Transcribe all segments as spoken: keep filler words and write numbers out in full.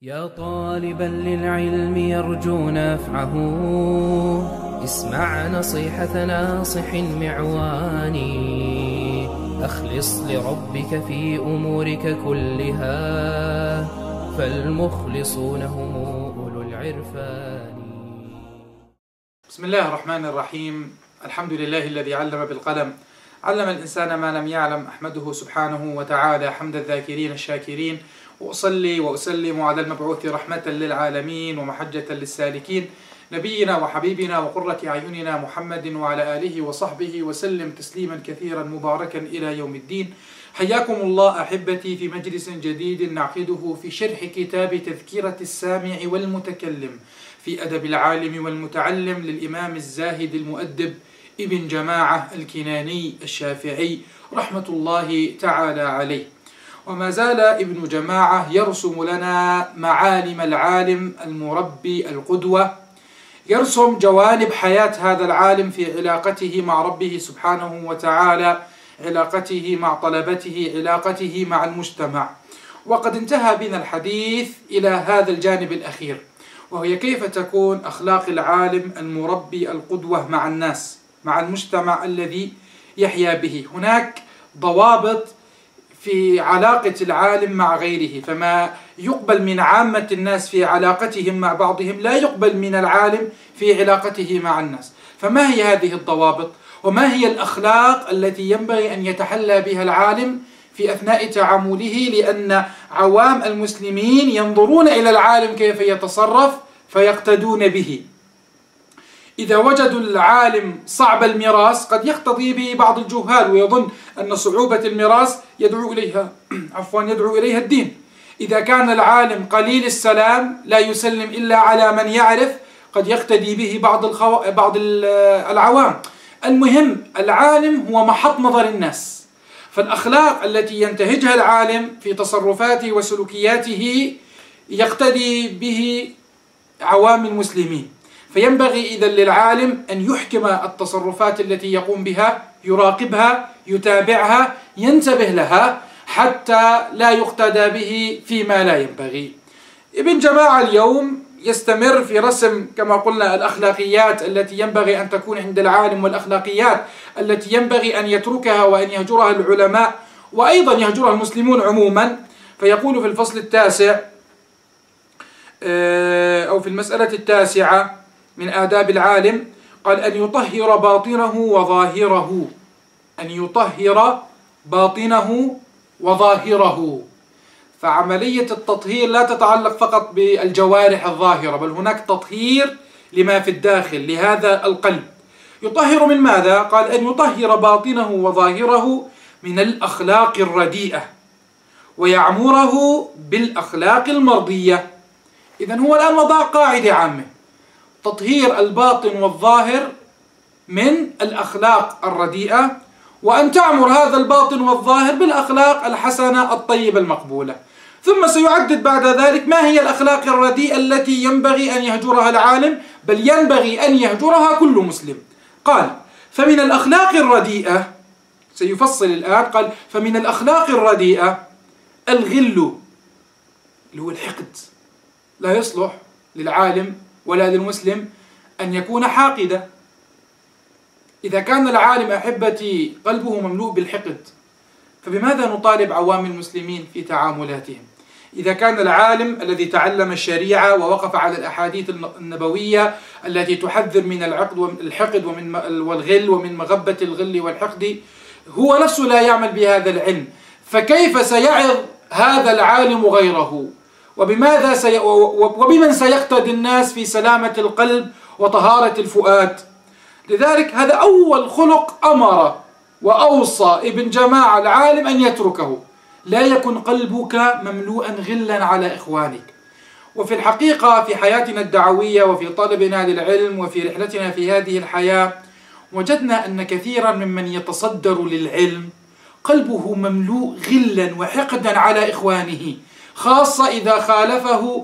يا طالبا للعلم يرجو نفعه، اسمع نصيحة ناصح معواني. أخلص لربك في أمورك كلها، فالمخلصون هم أولو العرفان. بسم الله الرحمن الرحيم. الحمد لله الذي علم بالقلم، علم الإنسان ما لم يعلم. أحمده سبحانه وتعالى حمد الذاكرين الشاكرين، وأصلي وأسلم على المبعوث رحمة للعالمين ومحجة للسالكين، نبينا وحبيبنا وقرة أعيننا محمد وعلى آله وصحبه وسلم تسليما كثيرا مباركا إلى يوم الدين. حياكم الله أحبتي في مجلس جديد نعقده في شرح كتاب تذكرة السامع والمتكلم في أدب العالم والمتعلم للإمام الزاهد المؤدب ابن جماعة الكناني الشافعي رحمة الله تعالى عليه. وما زال ابن جماعة يرسم لنا معالم العالم المربي القدوة، يرسم جوانب حياة هذا العالم في علاقته مع ربه سبحانه وتعالى، علاقته مع طلبته، علاقته مع المجتمع. وقد انتهى بنا الحديث إلى هذا الجانب الأخير، وهي كيف تكون أخلاق العالم المربي القدوة مع الناس، مع المجتمع الذي يحيا به. هناك ضوابط في علاقة العالم مع غيره، فما يقبل من عامة الناس في علاقتهم مع بعضهم لا يقبل من العالم في علاقته مع الناس. فما هي هذه الضوابط؟ وما هي الأخلاق التي ينبغي أن يتحلى بها العالم في أثناء تعامله؟ لأن عوام المسلمين ينظرون إلى العالم كيف يتصرف فيقتدون به. إذا وجدوا العالم صعب الميراث قد يقتضي به بعض الجهال ويظن أن صعوبة الميراث يدعو إليها عفوا يدعو إليها الدين. إذا كان العالم قليل السلام لا يسلم إلا على من يعرف قد يقتدي به بعض الخو... بعض العوام. المهم العالم هو محط نظر الناس، فالأخلاق التي ينتهجها العالم في تصرفاته وسلوكياته يقتدي به عوام المسلمين. فينبغي إذن للعالم أن يحكم التصرفات التي يقوم بها، يراقبها، يتابعها، ينتبه لها حتى لا يقتدى به فيما لا ينبغي. ابن جماعة اليوم يستمر في رسم كما قلنا الأخلاقيات التي ينبغي أن تكون عند العالم، والأخلاقيات التي ينبغي أن يتركها وأن يهجرها العلماء وأيضا يهجرها المسلمون عموما. فيقول في الفصل التاسع أو في المسألة التاسعة من آداب العالم، قال أن يطهر باطنه وظاهره. أن يطهر باطنه وظاهره. فعملية التطهير لا تتعلق فقط بالجوارح الظاهرة، بل هناك تطهير لما في الداخل لهذا القلب. يطهر من ماذا؟ قال أن يطهر باطنه وظاهره من الأخلاق الرديئة ويعمره بالأخلاق المرضية. إذن هو الآن وضع قاعدة عامة: تطهير الباطن والظاهر من الأخلاق الرديئة، وأن تعمر هذا الباطن والظاهر بالأخلاق الحسنة الطيبة المقبولة. ثم سيعدد بعد ذلك ما هي الأخلاق الرديئة التي ينبغي أن يهجرها العالم، بل ينبغي أن يهجرها كل مسلم. قال فمن الأخلاق الرديئة، سيفصل الآن، قال فمن الأخلاق الرديئة الغل، اللي هو الحقد. لا يصلح للعالم ولا للمسلم أن يكون حاقدا. إذا كان العالم أحبتي قلبه مملوء بالحقد، فبماذا نطالب عوام المسلمين في تعاملاتهم؟ إذا كان العالم الذي تعلم الشريعة ووقف على الأحاديث النبوية التي تحذر من العقد والحقد ومن والغل ومن مغبة الغل والحقد هو نفسه لا يعمل بهذا العلم، فكيف سيعظ هذا العالم غيره؟ وبماذا سي... وبمن سيقتدي الناس في سلامة القلب وطهارة الفؤاد؟ لذلك هذا أول خلق أمر وأوصى ابن جماعة العالم أن يتركه: لا يكن قلبك مملوءا غلا على إخوانك. وفي الحقيقة في حياتنا الدعوية وفي طلبنا للعلم وفي رحلتنا في هذه الحياة وجدنا أن كثيرا ممن يتصدر للعلم قلبه مملوء غلا وحقدا على إخوانه، خاصة إذا خالفه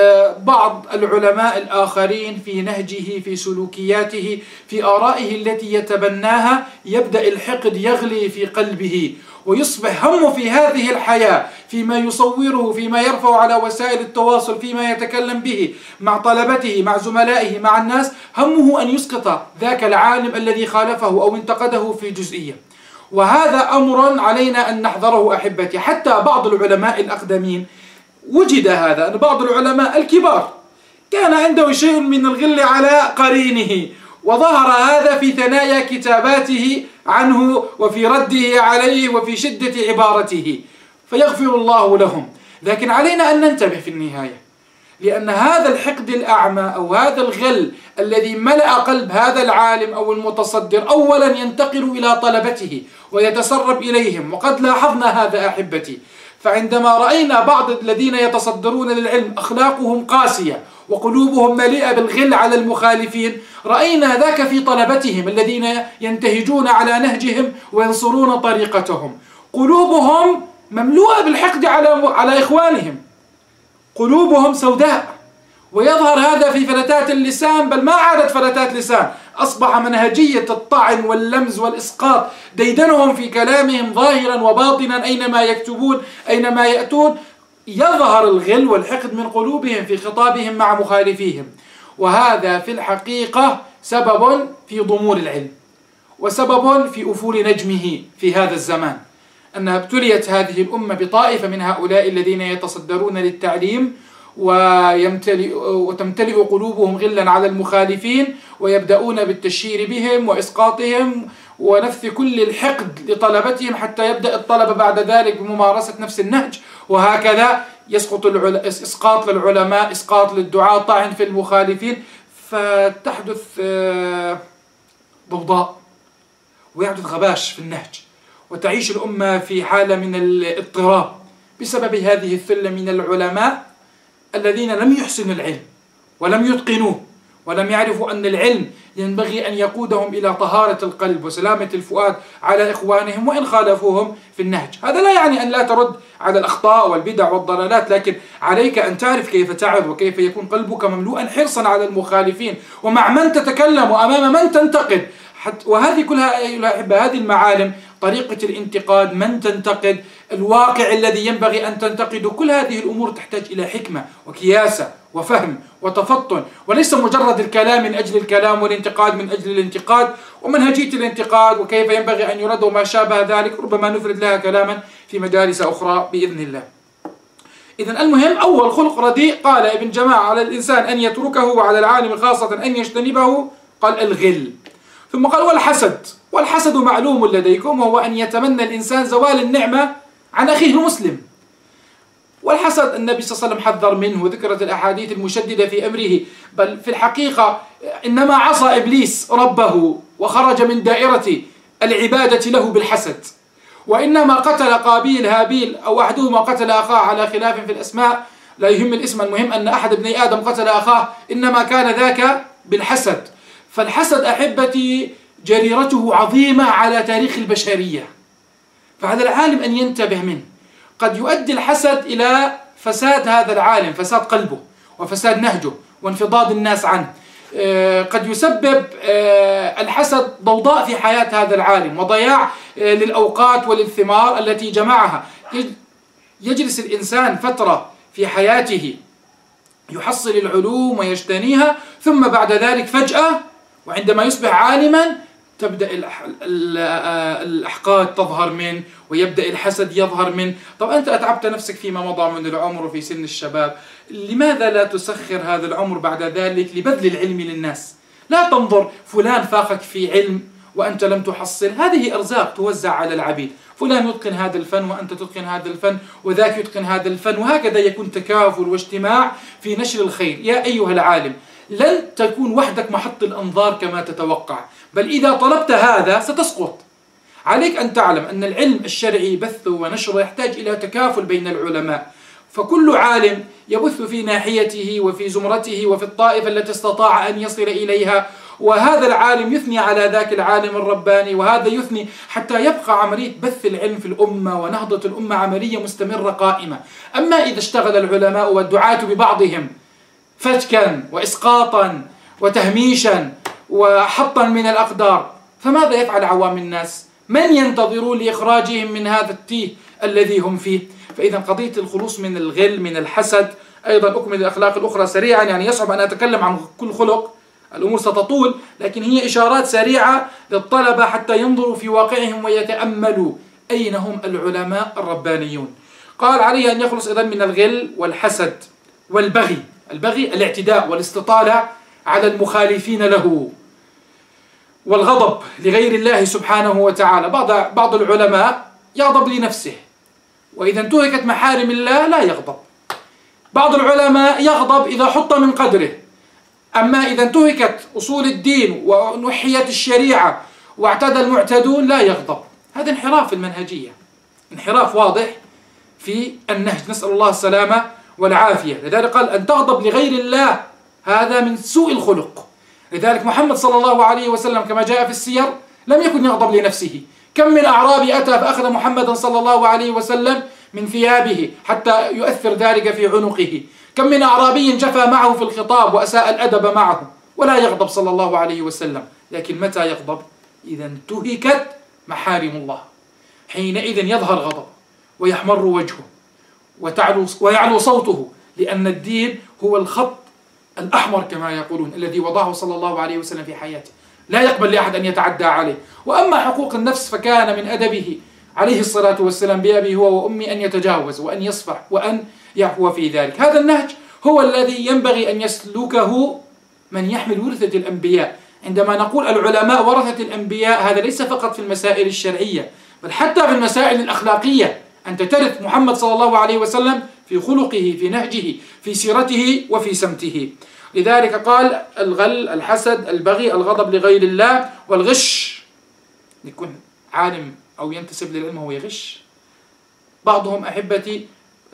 بعض العلماء الآخرين في نهجه، في سلوكياته، في آرائه التي يتبناها، يبدأ الحقد يغلي في قلبه ويصبح همه في هذه الحياة، فيما يصوره، فيما يرفع على وسائل التواصل، فيما يتكلم به مع طلبته، مع زملائه، مع الناس، همه أن يسقط ذاك العالم الذي خالفه أو انتقده في جزئية. وهذا أمر علينا أن نحذره أحبتي. حتى بعض العلماء الأقدمين وجد هذا، أن بعض العلماء الكبار كان عنده شيء من الغل على قرينه، وظهر هذا في ثنايا كتاباته عنه وفي رده عليه وفي شدة عبارته، فيغفر الله لهم. لكن علينا أن ننتبه في النهاية، لأن هذا الحقد الأعمى أو هذا الغل الذي ملأ قلب هذا العالم أو المتصدر أولا ينتقل إلى طلبته ويتسرب إليهم. وقد لاحظنا هذا أحبتي، فعندما رأينا بعض الذين يتصدرون للعلم أخلاقهم قاسية وقلوبهم مليئة بالغل على المخالفين، رأينا ذاك في طلبتهم الذين ينتهجون على نهجهم وينصرون طريقتهم، قلوبهم مملوءة بالحقد على على إخوانهم، قلوبهم سوداء. ويظهر هذا في فلتات اللسان، بل ما عادت فلتات لسان، أصبح منهجية الطعن واللمز والإسقاط ديدنهم في كلامهم ظاهرا وباطنا، أينما يكتبون، أينما يأتون، يظهر الغل والحقد من قلوبهم في خطابهم مع مخالفيهم. وهذا في الحقيقة سبب في ضمور العلم، وسبب في أفول نجمه في هذا الزمان، أنها ابتليت هذه الأمة بطائفة من هؤلاء الذين يتصدرون للتعليم ويمتلئ وتمتلئ قلوبهم غلا على المخالفين، ويبدأون بالتشهير بهم وإسقاطهم ونفث كل الحقد لطلبتهم، حتى يبدأ الطلبة بعد ذلك بممارسة نفس النهج، وهكذا يسقط العل... إسقاط للعلماء، إسقاط للدعاة، طعن في المخالفين، فتحدث ضوضاء ويحدث غباش في النهج، وتعيش الأمة في حالة من الاضطراب بسبب هذه الثلة من العلماء الذين لم يحسنوا العلم ولم يتقنوه، ولم يعرفوا أن العلم ينبغي أن يقودهم إلى طهارة القلب وسلامة الفؤاد على إخوانهم وإن خالفوهم في النهج. هذا لا يعني أن لا ترد على الأخطاء والبدع والضلالات، لكن عليك أن تعرف كيف تعظ وكيف يكون قلبك مملوءا حرصا على المخالفين، ومع من تتكلم وأمام من تنتقد. وهذه كلها أيها الأحبة، هذه المعالم، طريقة الانتقاد، من تنتقد، الواقع الذي ينبغي أن تنتقده، كل هذه الأمور تحتاج إلى حكمة وكياسة وفهم وتفطن، وليس مجرد الكلام من أجل الكلام والانتقاد من أجل الانتقاد، ومنهجية الانتقاد وكيف ينبغي أن يرد وما شابه ذلك، ربما نفرد لها كلاما في مجالس أخرى بإذن الله. إذن المهم، أول خلق رديء قال ابن جماعة على الإنسان أن يتركه، وعلى العالم خاصة أن يجتنبه، قال الغل. ثم قال والحسد. والحسد معلوم لديكم، وهو أن يتمنى الإنسان زوال النعمة عن أخيه المسلم. والحسد النبي صلى الله عليه وسلم حذر منه، وذكرت الأحاديث المشددة في أمره، بل في الحقيقة إنما عصى إبليس ربه وخرج من دائرة العبادة له بالحسد، وإنما قتل قابيل هابيل، أو أحدهما قتل أخاه على خلاف في الأسماء، لا يهم الاسم، المهم أن أحد ابني آدم قتل أخاه، إنما كان ذاك بالحسد. فالحسد أحبتي جريرته عظيمة على تاريخ البشرية، فعلى العالم أن ينتبه منه. قد يؤدي الحسد إلى فساد هذا العالم، فساد قلبه وفساد نهجه وانفضاض الناس عنه. قد يسبب الحسد ضوضاء في حياة هذا العالم وضياع للأوقات وللثمار التي جمعها. يجلس الإنسان فترة في حياته يحصل العلوم ويجتنيها، ثم بعد ذلك فجأة وعندما يصبح عالما تبدأ الأحقاد تظهر منه، ويبدأ الحسد يظهر منه. طب أنت أتعبت نفسك فيما مضى من العمر وفي سن الشباب، لماذا لا تسخر هذا العمر بعد ذلك لبذل العلم للناس؟ لا تنظر فلان فاقك في علم وأنت لم تحصل، هذه أرزاق توزع على العبيد، فلان يتقن هذا الفن وأنت تتقن هذا الفن، وذاك يتقن هذا الفن، وهكذا يكون تكافل واجتماع في نشر الخير. يا أيها العالم، لن تكون وحدك محط الأنظار كما تتوقع، بل إذا طلبت هذا ستسقط. عليك أن تعلم أن العلم الشرعي بثه ونشره يحتاج إلى تكافل بين العلماء، فكل عالم يبث في ناحيته وفي زمرته وفي الطائفة التي استطاع أن يصل إليها وهذا العالم يثني على ذاك العالم الرباني، وهذا يثني، حتى يبقى عملية بث العلم في الأمة ونهضة الأمة عملية مستمرة قائمة. أما إذا اشتغل العلماء والدعاة ببعضهم فتكا وإسقاطا وتهميشا وحطا من الأقدار، فماذا يفعل عوام الناس؟ من ينتظرون لإخراجهم من هذا التيه الذي هم فيه؟ فإذا قضية الخلوص من الغل، من الحسد، أيضا أكمل الأخلاق الأخرى سريعا، يعني يصعب أن أتكلم عن كل خلق، الأمور ستطول، لكن هي إشارات سريعة للطلبة حتى ينظروا في واقعهم ويتأملوا أين هم العلماء الربانيون. قال عليه أن يخلص إذن من الغل والحسد والبغي. البغي الاعتداء والاستطالة على المخالفين له، والغضب لغير الله سبحانه وتعالى. بعض بعض العلماء يغضب لنفسه، وإذا انتهكت محارم الله لا يغضب. بعض العلماء يغضب إذا حط من قدره، أما إذا انتهكت أصول الدين ونحيت الشريعة واعتدى المعتدون لا يغضب. هذا انحراف في المنهجية، انحراف واضح في النهج، نسأل الله السلامة والعافية. لذلك قال أن تغضب لغير الله هذا من سوء الخلق. لذلك محمد صلى الله عليه وسلم كما جاء في السير لم يكن يغضب لنفسه. كم من أعرابي أتى فأخذ محمدا صلى الله عليه وسلم من ثيابه حتى يؤثر ذلك في عنقه. كم من أعرابي جفى معه في الخطاب وأساء الأدب معه، ولا يغضب صلى الله عليه وسلم. لكن متى يغضب؟ إذا انتهكت محارم الله، حينئذ يظهر غضب ويحمر وجهه وتعلو ويعلو صوته، لأن الدين هو الخط الأحمر كما يقولون الذي وضعه صلى الله عليه وسلم في حياته، لا يقبل لأحد أن يتعدى عليه. وأما حقوق النفس فكان من أدبه عليه الصلاة والسلام بأبي هو وأمي أن يتجاوز وأن يصفح وأن يعفو في ذلك. هذا النهج هو الذي ينبغي أن يسلكه من يحمل ورثة الأنبياء. عندما نقول العلماء ورثة الأنبياء، هذا ليس فقط في المسائل الشرعية، بل حتى في المسائل الأخلاقية. أنت ترث محمد صلى الله عليه وسلم في خلقه، في نهجه، في سيرته وفي سمته. لذلك قال الغل، الحسد، البغي، الغضب لغير الله، والغش. يكون عالم أو ينتسب للعلم وهو يغش. بعضهم أحبتي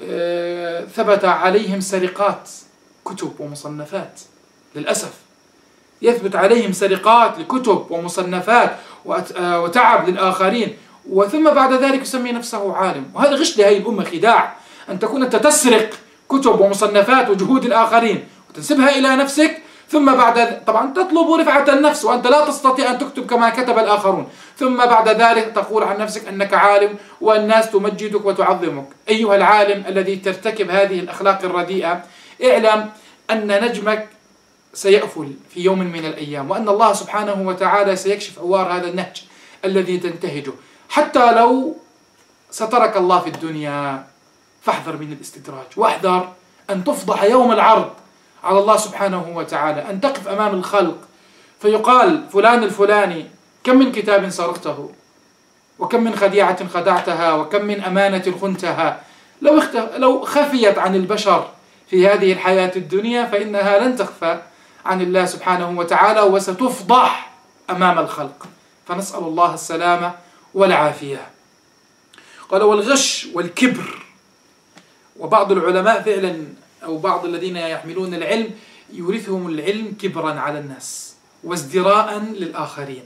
ثبت عليهم سرقات كتب ومصنفات، للأسف يثبت عليهم سرقات لكتب ومصنفات وتعب للآخرين، وثم بعد ذلك يسمي نفسه عالم. وهذا غش لهذه الأمة، خداع. أن تكون أنت تسرق كتب ومصنفات وجهود الآخرين وتنسبها إلى نفسك، ثم بعد طبعا تطلب رفعة النفس وأنت لا تستطيع أن تكتب كما كتب الآخرون، ثم بعد ذلك تقول عن نفسك أنك عالم والناس تمجدك وتعظمك. أيها العالم الذي ترتكب هذه الأخلاق الرديئة، اعلم أن نجمك سيأفل في يوم من الأيام، وأن الله سبحانه وتعالى سيكشف عوار هذا النهج الذي تنتهجه. حتى لو سترك الله في الدنيا فاحذر من الاستدراج، واحذر أن تفضح يوم العرض على الله سبحانه وتعالى، أن تقف أمام الخلق فيقال فلان الفلاني كم من كتاب سرقته، وكم من خديعة خدعتها، وكم من أمانة خنتها. لو لو خفيت عن البشر في هذه الحياة الدنيا فإنها لن تخفى عن الله سبحانه وتعالى، وستفضح أمام الخلق. فنسأل الله السلامة والعافية. قال والغش والكبر. وبعض العلماء فعلا أو بعض الذين يحملون العلم يورثهم العلم كبرا على الناس وازدراء للآخرين.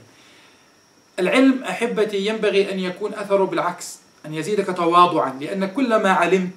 العلم أحبتي ينبغي أن يكون أثره بالعكس، أن يزيدك تواضعا، لأن كلما علمت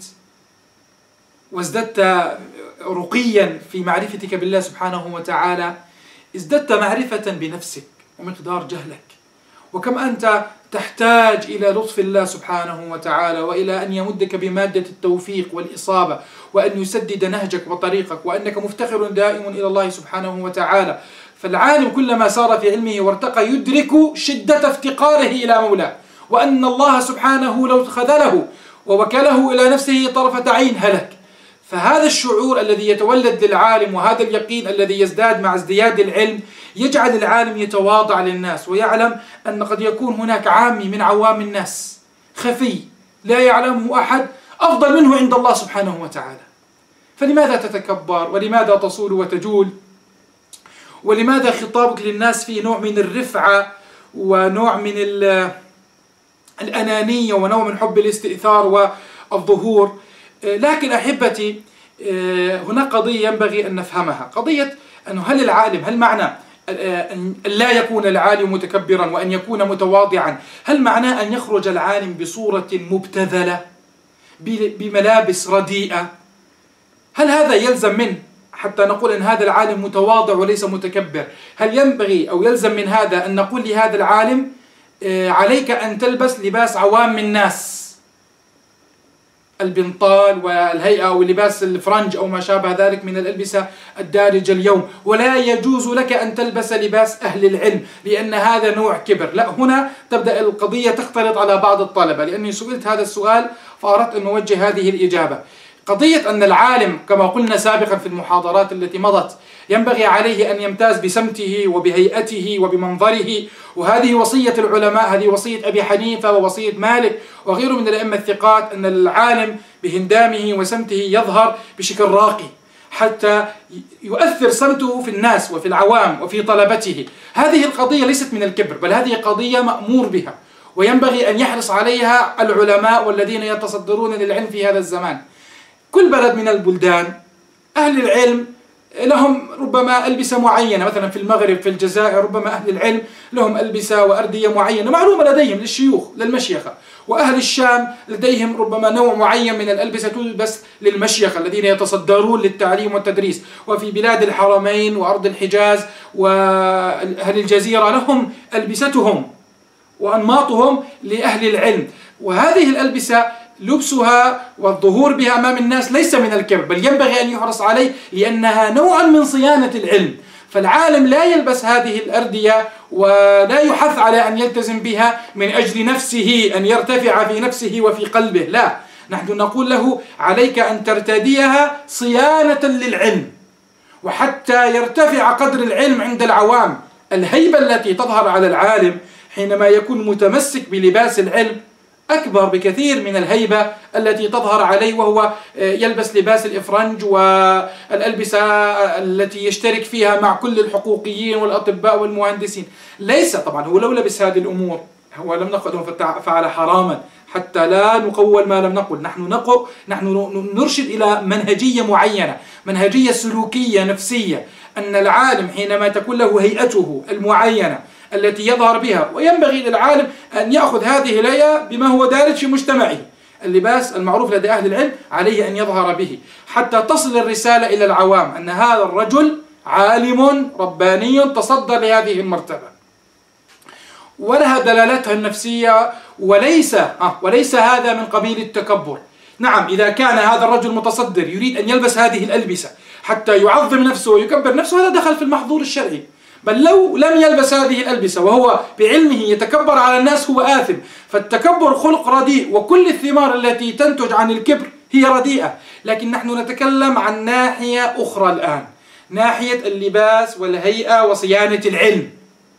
وازددت رقيا في معرفتك بالله سبحانه وتعالى ازددت معرفة بنفسك ومقدار جهلك، وكم أنت تحتاج إلى لطف الله سبحانه وتعالى، وإلى أن يمدك بمادة التوفيق والإصابة، وأن يسدد نهجك وطريقك، وأنك مفتخر دائم إلى الله سبحانه وتعالى. فالعالم كلما سار في علمه وارتقى يدرك شدة افتقاره إلى مولاه، وأن الله سبحانه لو خذله ووكله إلى نفسه طرفة عين هلك. فهذا الشعور الذي يتولد للعالم وهذا اليقين الذي يزداد مع ازدياد العلم يجعل العالم يتواضع للناس، ويعلم أن قد يكون هناك عامي من عوام الناس خفي لا يعلمه أحد أفضل منه عند الله سبحانه وتعالى. فلماذا تتكبر؟ ولماذا تصول وتجول؟ ولماذا خطابك للناس فيه نوع من الرفعة ونوع من الأنانية ونوع من حب الاستئثار والظهور؟ لكن أحبتي هناك قضية ينبغي أن نفهمها، قضية أنه هل العالم، هل معنى أن لا يكون العالم متكبرا وأن يكون متواضعا؟ هل معناه أن يخرج العالم بصورة مبتذلة بملابس رديئة؟ هل هذا يلزم منه حتى نقول أن هذا العالم متواضع وليس متكبر؟ هل ينبغي أو يلزم من هذا أن نقول لهذا العالم عليك أن تلبس لباس عوام الناس، البنطال والهيئة أو لباس الفرنج أو ما شابه ذلك من الألبسة الدارجة اليوم، ولا يجوز لك أن تلبس لباس أهل العلم لأن هذا نوع كبر؟ لا، هنا تبدأ القضية تختلط على بعض الطلبة، لأني سئلت هذا السؤال فأردت أن أوجه هذه الإجابة. قضية أن العالم كما قلنا سابقا في المحاضرات التي مضت ينبغي عليه أن يمتاز بسمته وبهيئته وبمنظره، وهذه وصية العلماء، هذه وصية أبي حنيفة ووصية مالك وغيره من الأئمة الثقات، أن العالم بهندامه وسمته يظهر بشكل راقي حتى يؤثر سمته في الناس وفي العوام وفي طلبته. هذه القضية ليست من الكبر، بل هذه قضية مأمور بها وينبغي أن يحرص عليها العلماء والذين يتصدرون للعلم في هذا الزمان. كل بلد من البلدان أهل العلم لهم ربما ألبسة معينة، مثلا في المغرب في الجزائر ربما أهل العلم لهم ألبسة وأردية معينة معلومة لديهم للشيوخ للمشيخة، وأهل الشام لديهم ربما نوع معين من الألبسة تلبس للمشيخة الذين يتصدرون للتعليم والتدريس، وفي بلاد الحرمين وأرض الحجاز وأهل الجزيرة لهم ألبستهم وأنماطهم لأهل العلم. وهذه الألبسة لبسها والظهور بها أمام الناس ليس من الكبر، بل ينبغي أن يحرص عليه لأنها نوع من صيانة العلم. فالعالم لا يلبس هذه الأردية ولا يحث على أن يلتزم بها من أجل نفسه، أن يرتفع في نفسه وفي قلبه، لا، نحن نقول له عليك أن ترتديها صيانة للعلم وحتى يرتفع قدر العلم عند العوام. الهيبة التي تظهر على العالم حينما يكون متمسك بلباس العلم أكبر بكثير من الهيبة التي تظهر عليه وهو يلبس لباس الإفرنج والألبسة التي يشترك فيها مع كل الحقوقيين والأطباء والمهندسين. ليس طبعا هو لو لبس هذه الأمور هو لم نقل فعل حراما، حتى لا نقول ما لم نقل. نحن نقل نحن نرشد إلى منهجية معينة، منهجية سلوكية نفسية، أن العالم حينما تكون له هيئته المعينة التي يظهر بها، وينبغي للعالم أن يأخذ هذه الهيئة بما هو دارج في مجتمعه، اللباس المعروف لدى أهل العلم عليه أن يظهر به حتى تصل الرسالة إلى العوام أن هذا الرجل عالم رباني تصدى لهذه المرتبة ولها دلالتها النفسية، وليس آه وليس هذا من قبيل التكبر. نعم، إذا كان هذا الرجل متصدر يريد أن يلبس هذه الألبسة حتى يعظم نفسه ويكبر نفسه، هذا دخل في المحظور الشرعي. بل لو لم يلبس هذه الألبسة وهو بعلمه يتكبر على الناس هو آثم. فالتكبر خلق رديء، وكل الثمار التي تنتج عن الكبر هي رديئة. لكن نحن نتكلم عن ناحية أخرى الآن، ناحية اللباس والهيئة وصيانة العلم.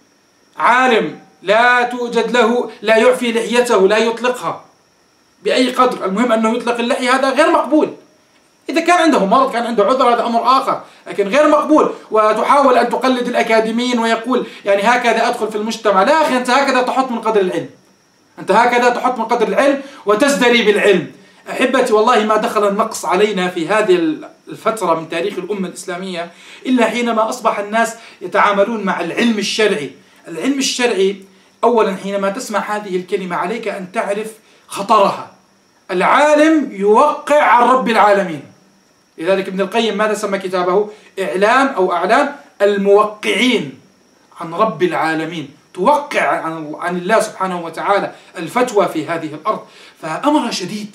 عالم لا توجد له، لا يعفي لحيته، لا يطلقها بأي قدر، المهم أنه يطلق اللحية، هذا غير مقبول. إذا كان عنده مرض، كان عنده عذر، هذا أمر آخر، لكن غير مقبول. وتحاول أن تقلد الأكاديميين ويقول يعني هكذا أدخل في المجتمع. لا أخي، أنت هكذا تحط من قدر العلم، أنت هكذا تحط من قدر العلم وتزدري بالعلم. أحبتي، والله ما دخل النقص علينا في هذه الفترة من تاريخ الأمة الإسلامية إلا حينما أصبح الناس يتعاملون مع العلم الشرعي. العلم الشرعي أولا حينما تسمع هذه الكلمة عليك أن تعرف خطرها. العالم يوقع عن رب العالمين، لذلك ابن القيم ماذا سمى كتابه؟ إعلام أو أعلام الموقعين عن رب العالمين، توقع عن, عن الله سبحانه وتعالى الفتوى في هذه الأرض، فأمر شديد.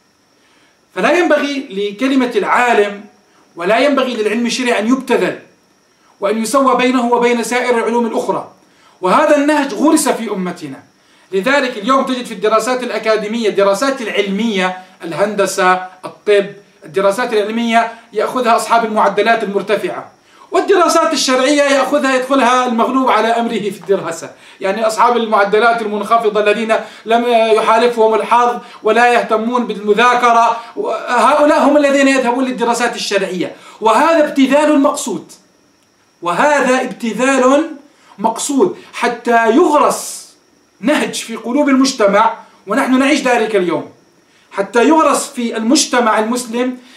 فلا ينبغي لكلمة العالم ولا ينبغي للعلم الشرعي أن يبتذل وأن يسوى بينه وبين سائر العلوم الأخرى، وهذا النهج غرس في أمتنا. لذلك اليوم تجد في الدراسات الأكاديمية، الدراسات العلمية، الهندسة، الطب، الدراسات العلمية يأخذها أصحاب المعدلات المرتفعة، والدراسات الشرعية يأخذها يدخلها المغلوب على أمره في الدراسة، يعني أصحاب المعدلات المنخفضة الذين لم يحالفهم الحظ ولا يهتمون بالمذاكرة، هؤلاء هم الذين يذهبون للدراسات الشرعية. وهذا ابتذال مقصود، وهذا ابتذال مقصود حتى يغرس نهج في قلوب المجتمع، ونحن نعيش ذلك اليوم، حتى يغرس في المجتمع المسلم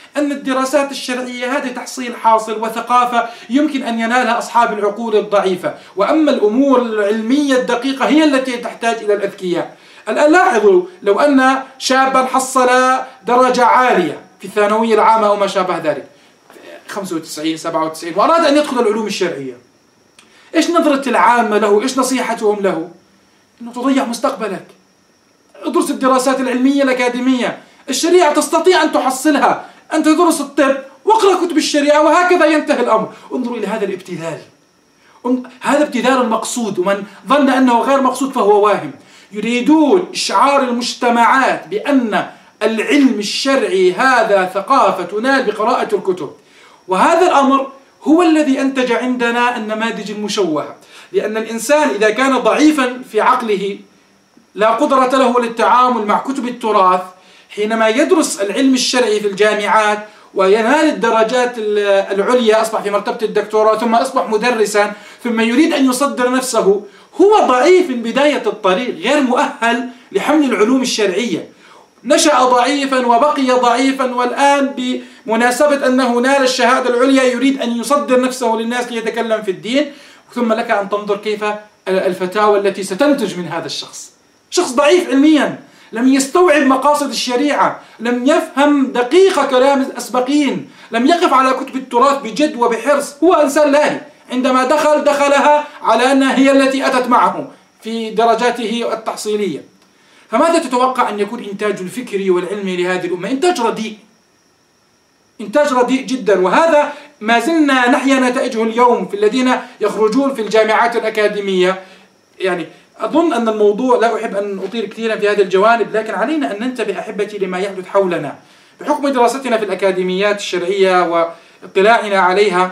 أن الدراسات الشرعية هذه تحصيل حاصل وثقافة يمكن أن ينالها أصحاب العقول الضعيفة، وأما الأمور العلمية الدقيقة هي التي تحتاج إلى الأذكياء. الآن لاحظوا لو أن شابا حصل درجة عالية في الثانوية العامة أو ما شابه ذلك، خمسة وتسعين سبعة وتسعين، وأراد أن يدخل العلوم الشرعية، إيش نظرة العامة له؟ إيش نصيحتهم له؟ إنه تضيع مستقبلك، ادرس الدراسات العلمية الأكاديمية، الشريعة تستطيع أن تحصلها، أنت تدرس الطب واقرأ كتب الشريعة، وهكذا ينتهي الأمر. انظروا إلى هذا الابتذال، هذا ابتذال مقصود، ومن ظن أنه غير مقصود فهو واهم. يريدون إشعار المجتمعات بأن العلم الشرعي هذا ثقافة تنال بقراءة الكتب، وهذا الأمر هو الذي أنتج عندنا النماذج المشوهة. لأن الإنسان إذا كان ضعيفا في عقله لا قدرة له للتعامل مع كتب التراث، حينما يدرس العلم الشرعي في الجامعات وينال الدرجات العليا، أصبح في مرتبة الدكتوراه ثم أصبح مدرسا ثم يريد أن يصدر نفسه، هو ضعيف من بداية الطريق، غير مؤهل لحمل العلوم الشرعية، نشأ ضعيفا وبقي ضعيفا، والآن بمناسبة أنه نال الشهادة العليا يريد أن يصدر نفسه للناس ليتكلم في الدين. ثم لك أن تنظر كيف الفتاوى التي ستنتج من هذا الشخص، شخص ضعيف علميا، لم يستوعب مقاصد الشريعة، لم يفهم دقيق كلام الأسبقين، لم يقف على كتب التراث بجد وبحرص، هو إنسان لاهي، عندما دخل دخلها على أنها هي التي أتت معه في درجاته التحصيلية. فماذا تتوقع أن يكون إنتاج الفكري والعلمي لهذه الأمة؟ إنتاج رديء، إنتاج رديء جدا، وهذا ما زلنا نحيا نتائجه اليوم في الذين يخرجون في الجامعات الأكاديمية. يعني أظن أن الموضوع، لا أحب أن أطيل كثيرا في هذا الجوانب، لكن علينا أن ننتبه أحبتي لما يحدث حولنا بحكم دراستنا في الأكاديميات الشرعية واطلاعنا عليها.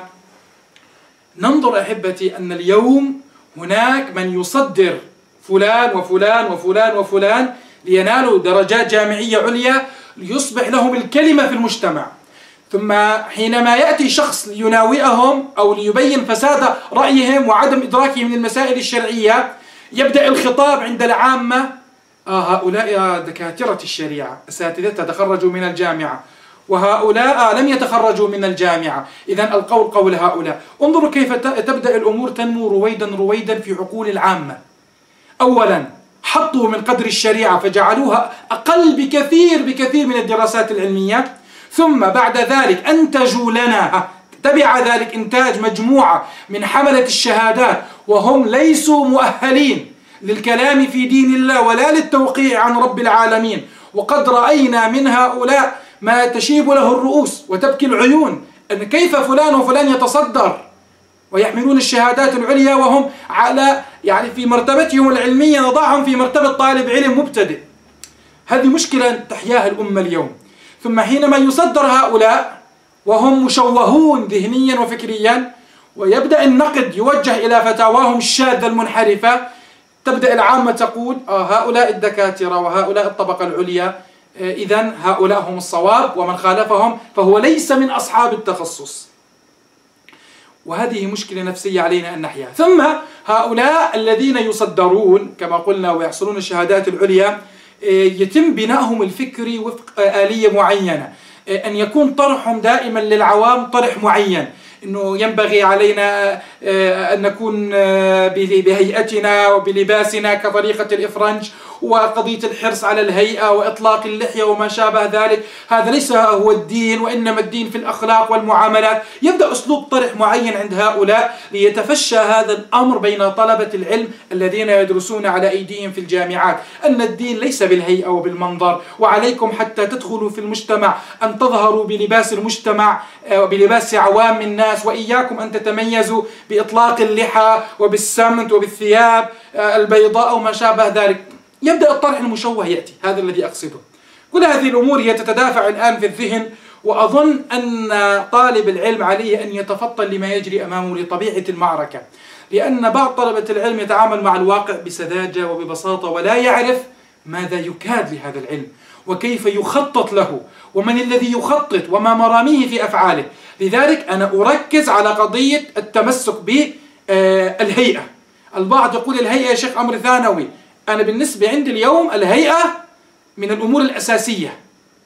ننظر أحبتي أن اليوم هناك من يصدر فلان وفلان وفلان وفلان لينالوا درجات جامعية عليا ليصبح لهم الكلمة في المجتمع، ثم حينما يأتي شخص ليناوئهم أو ليبين فساد رأيهم وعدم إدراكهم من المسائل الشرعية، يبدأ الخطاب عند العامة: آه هؤلاء دكاترة الشريعة، أساتذتها تخرجوا من الجامعة، وهؤلاء لم يتخرجوا من الجامعة، إذن القول قول هؤلاء. انظروا كيف تبدأ الأمور تنمو رويدا رويدا في عقول العامة. أولا حطوا من قدر الشريعة فجعلوها أقل بكثير بكثير من الدراسات العلمية، ثم بعد ذلك أنتجوا لنا، تبع ذلك إنتاج مجموعة من حملة الشهادات وهم ليسوا مؤهلين للكلام في دين الله ولا للتوقيع عن رب العالمين. وقد رأينا من هؤلاء ما تشيب له الرؤوس وتبكي العيون، أن كيف فلان وفلان يتصدر ويحملون الشهادات العليا وهم على يعني في مرتبتهم العلمية نضعهم في مرتبة طالب علم مبتدئ. هذه مشكلة تحياها الأمة اليوم. ثم حينما يصدر هؤلاء وهم مشوهون ذهنيا وفكريا، ويبدأ النقد يوجه إلى فتاواهم الشاذة المنحرفة، تبدأ العامة تقول: آه هؤلاء الدكاترة وهؤلاء الطبقة العليا، آه إذن هؤلاء هم الصواب، ومن خالفهم فهو ليس من أصحاب التخصص. وهذه مشكلة نفسية علينا أن نحياها. ثم هؤلاء الذين يصدرون كما قلنا ويحصلون الشهادات العليا، يتم بنائهم الفكري وفق آلية معينة، أن يكون طرحهم دائما للعوام طرح معين، أنه ينبغي علينا أن نكون بهيئتنا وبلباسنا كطريقة الإفرنج، وقضية الحرص على الهيئة وإطلاق اللحية وما شابه ذلك، هذا ليس هو الدين، وإنما الدين في الأخلاق والمعاملات. يبدأ أسلوب طرح معين عند هؤلاء ليتفشى هذا الأمر بين طلبة العلم الذين يدرسون على أيديهم في الجامعات، أن الدين ليس بالهيئة وبالمنظر، وعليكم حتى تدخلوا في المجتمع أن تظهروا بلباس المجتمع وبلباس عوام الناس، وإياكم أن تتميزوا بإطلاق اللحى وبالسمت وبالثياب البيضاء وما شابه ذلك. يبدأ الطرح المشوه يأتي، هذا الذي أقصده. كل هذه الأمور هي تتدافع الآن في الذهن، وأظن أن طالب العلم عليه أن يتفطن لما يجري أمامه لطبيعة المعركة، لأن بعض طلبة العلم يتعامل مع الواقع بسذاجة وببساطة ولا يعرف ماذا يكاد لهذا العلم وكيف يخطط له ومن الذي يخطط وما مراميه في أفعاله. لذلك أنا أركز على قضية التمسك بالهيئة. البعض يقول الهيئة يا شيخ أمر ثانوي. أنا بالنسبة عندي اليوم الهيئة من الأمور الأساسية.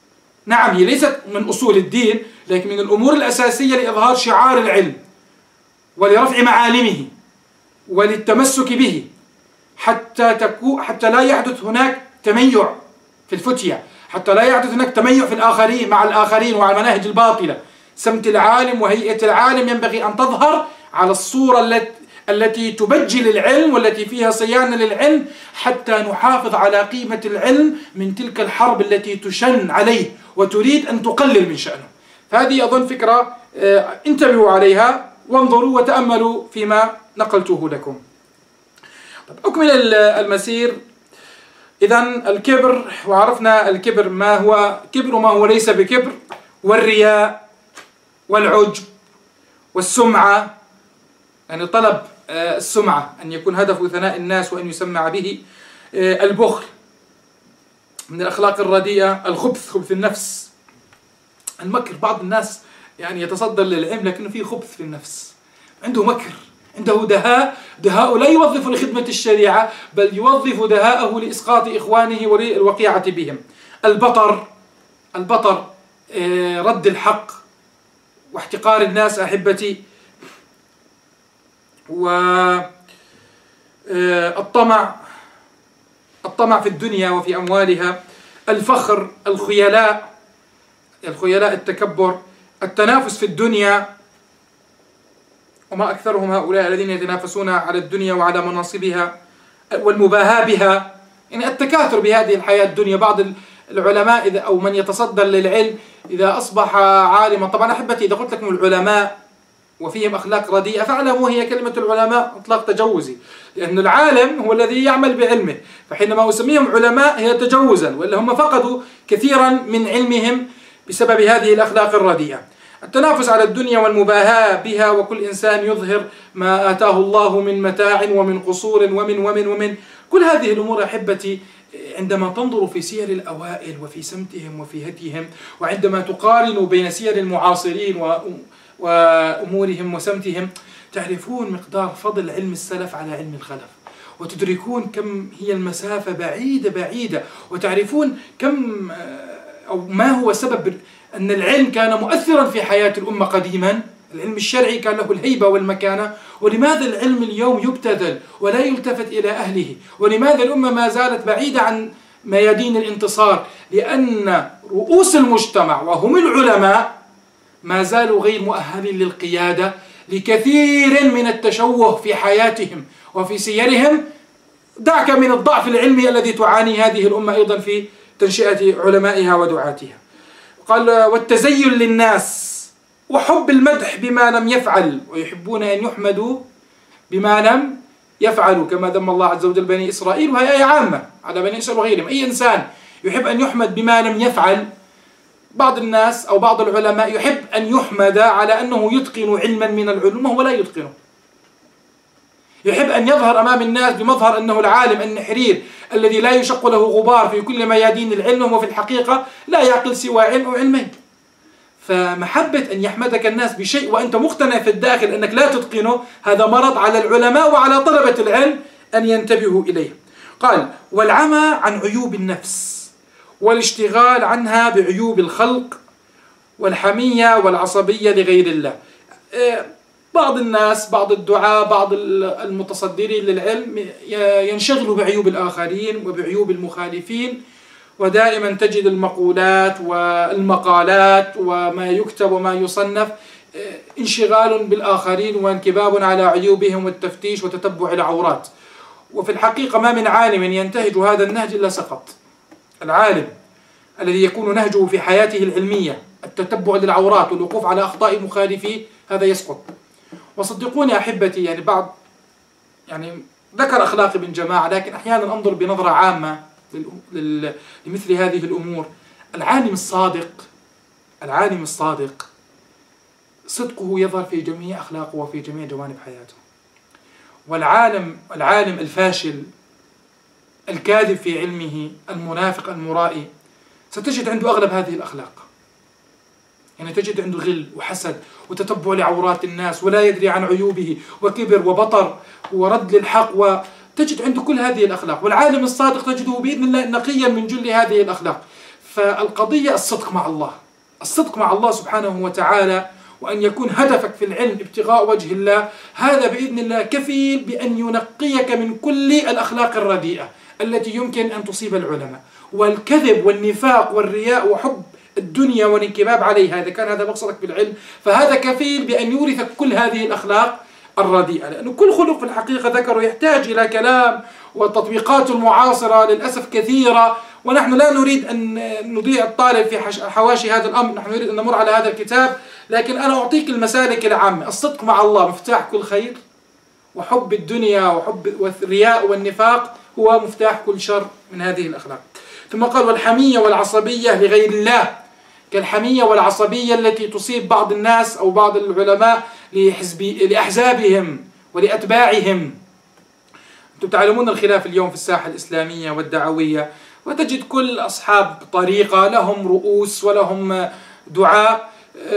نعم هي ليست من أصول الدين، لكن من الأمور الأساسية لإظهار شعار العلم ولرفع معالمه وللتمسك به، حتى تكو حتى لا يحدث هناك تميع في الفتية، حتى لا يحدث هناك تميع في الآخرين مع الآخرين وعلى المناهج الباطلة. سمت العالم وهيئة العالم ينبغي أن تظهر على الصورة التي التي تبجل العلم والتي فيها صيانة للعلم، حتى نحافظ على قيمة العلم من تلك الحرب التي تشن عليه وتريد أن تقلل من شأنه. فهذه أظن فكرة انتبهوا عليها وانظروا وتأملوا فيما نقلته لكم. طيب أكمل المسير. إذن الكبر، وعرفنا الكبر ما هو كبر وما هو ليس بكبر، والرياء والعجب والسمعة، يعني طلب السمعة أن يكون هدفه ثناء الناس وأن يسمع به، البخل من الأخلاق الرديئة، الخبث خبث النفس، المكر. بعض الناس يعني يتصدر للعلم لكنه فيه خبث في النفس، عنده مكر، عنده دهاء، دهاء لا يوظف لخدمة الشريعة بل يوظف دهاءه لإسقاط إخوانه والوقيعة بهم. البطر، البطر رد الحق واحتقار الناس أحبتي، والطمع، الطمع في الدنيا وفي أموالها، الفخر، الخيلاء، الخيلاء التكبر، التنافس في الدنيا، وما أكثرهم هؤلاء الذين يتنافسون على الدنيا وعلى مناصبها، والمباهاة بها، يعني التكاثر بهذه الحياة الدنيا. بعض العلماء إذا أو من يتصدر للعلم إذا أصبح عالما، طبعا أحبتي إذا قلت لكم العلماء وفيهم أخلاق رديئة فاعلموا هي كلمة العلماء إطلاق تجوزي، لأن العالم هو الذي يعمل بعلمه، فحينما أسميهم علماء هي تجوزا، وإلا هم فقدوا كثيرا من علمهم بسبب هذه الأخلاق الرديئة. التنافس على الدنيا والمباهاة بها، وكل إنسان يظهر ما آتاه الله من متاع ومن قصور ومن ومن ومن كل هذه الأمور أحبتي عندما تنظر في سير الأوائل وفي سمتهم وفي هديهم، وعندما تقارن بين سير المعاصرين وأمورهم وسمتهم، تعرفون مقدار فضل علم السلف على علم الخلف، وتدركون كم هي المسافة بعيدة بعيدة، وتعرفون كم أو ما هو سبب أن العلم كان مؤثرا في حياة الأمة قديما. العلم الشرعي كان له الهيبة والمكانة، ولماذا العلم اليوم يبتذل ولا يلتفت إلى أهله؟ ولماذا الأمة ما زالت بعيدة عن ميادين الانتصار؟ لأن رؤوس المجتمع وهم العلماء ما زالوا غير مؤهلين للقيادة لكثير من التشوه في حياتهم وفي سيرهم. دعك من الضعف العلمي الذي تعاني هذه الأمة أيضا في تنشئة علمائها ودعاتها. قال والتزين للناس وحب المدح بما لم يفعل، ويحبون أن يحمدوا بما لم يفعلوا، كما ذم الله عز وجل بني إسرائيل، وهي آية عامة على بني إسرائيل وغيرهم. أي إنسان يحب أن يحمد بما لم يفعل. بعض الناس أو بعض العلماء يحب أن يحمد على أنه يتقن علما من العلوم وهو لا يتقنه، يحب أن يظهر أمام الناس بمظهر أنه العالم النحرير الذي لا يشق له غبار في كل ميادين العلم، وهو في الحقيقة لا يعقل سوى علم أو علمين. فمحبة أن يحمدك الناس بشيء وأنت مقتنع في الداخل أنك لا تتقنه، هذا مرض على العلماء وعلى طلبة العلم أن ينتبهوا إليه. قال والعمى عن عيوب النفس والاشتغال عنها بعيوب الخلق والحمية والعصبية لغير الله. بعض الناس، بعض الدعاة، بعض المتصدرين للعلم ينشغلوا بعيوب الآخرين وبعيوب المخالفين، ودائما تجد المقولات والمقالات وما يكتب وما يصنف انشغال بالآخرين وانكباب على عيوبهم والتفتيش وتتبع العورات. وفي الحقيقة ما من عالم ينتهج هذا النهج إلا سقط. العالم الذي يكون نهجه في حياته العلمية التتبع للعورات والوقوف على أخطاء مخالفيه هذا يسقط. وصدقوني أحبتي، يعني بعض يعني ذكر أخلاق ابن جماعة، لكن أحيانا أنظر بنظرة عامة لمثل هذه الأمور. العالم الصادق، العالم الصادق صدقه يظهر في جميع أخلاقه وفي جميع جوانب حياته. والعالم العالم الفاشل الكاذب في علمه المنافق المرائي ستجد عنده أغلب هذه الأخلاق، يعني تجد عنده غل وحسد وتتبع لعورات الناس ولا يدري عن عيوبه وكبر وبطر ورد للحق، وتجد عنده كل هذه الأخلاق. والعالم الصادق تجده بإذن الله نقيا من جل هذه الأخلاق. فالقضية الصدق مع الله، الصدق مع الله سبحانه وتعالى، وأن يكون هدفك في العلم ابتغاء وجه الله، هذا بإذن الله كفيل بأن ينقيك من كل الأخلاق الرديئة التي يمكن أن تصيب العلماء، والكذب والنفاق والرياء وحب الدنيا والانكباب عليها، إذا كان هذا مقصدك بالعلم فهذا كفيل بأن يورثك كل هذه الأخلاق الرديئة. لأن كل خلق في الحقيقة ذكره يحتاج إلى كلام، والتطبيقات المعاصرة للأسف كثيرة، ونحن لا نريد أن نضيع الطالب في حواشي هذا الأمر، نحن نريد أن نمر على هذا الكتاب، لكن أنا أعطيك المسالك العامة. الصدق مع الله مفتاح كل خير، وحب الدنيا وحب والرياء والنفاق هو مفتاح كل شر من هذه الأخلاق. ثم قال: والحمية والعصبية لغير الله، كالحمية والعصبية التي تصيب بعض الناس أو بعض العلماء لأحزابهم ولأتباعهم. أنتم تعلمون الخلاف اليوم في الساحة الإسلامية والدعوية، وتجد كل أصحاب طريقة لهم رؤوس ولهم دعاء.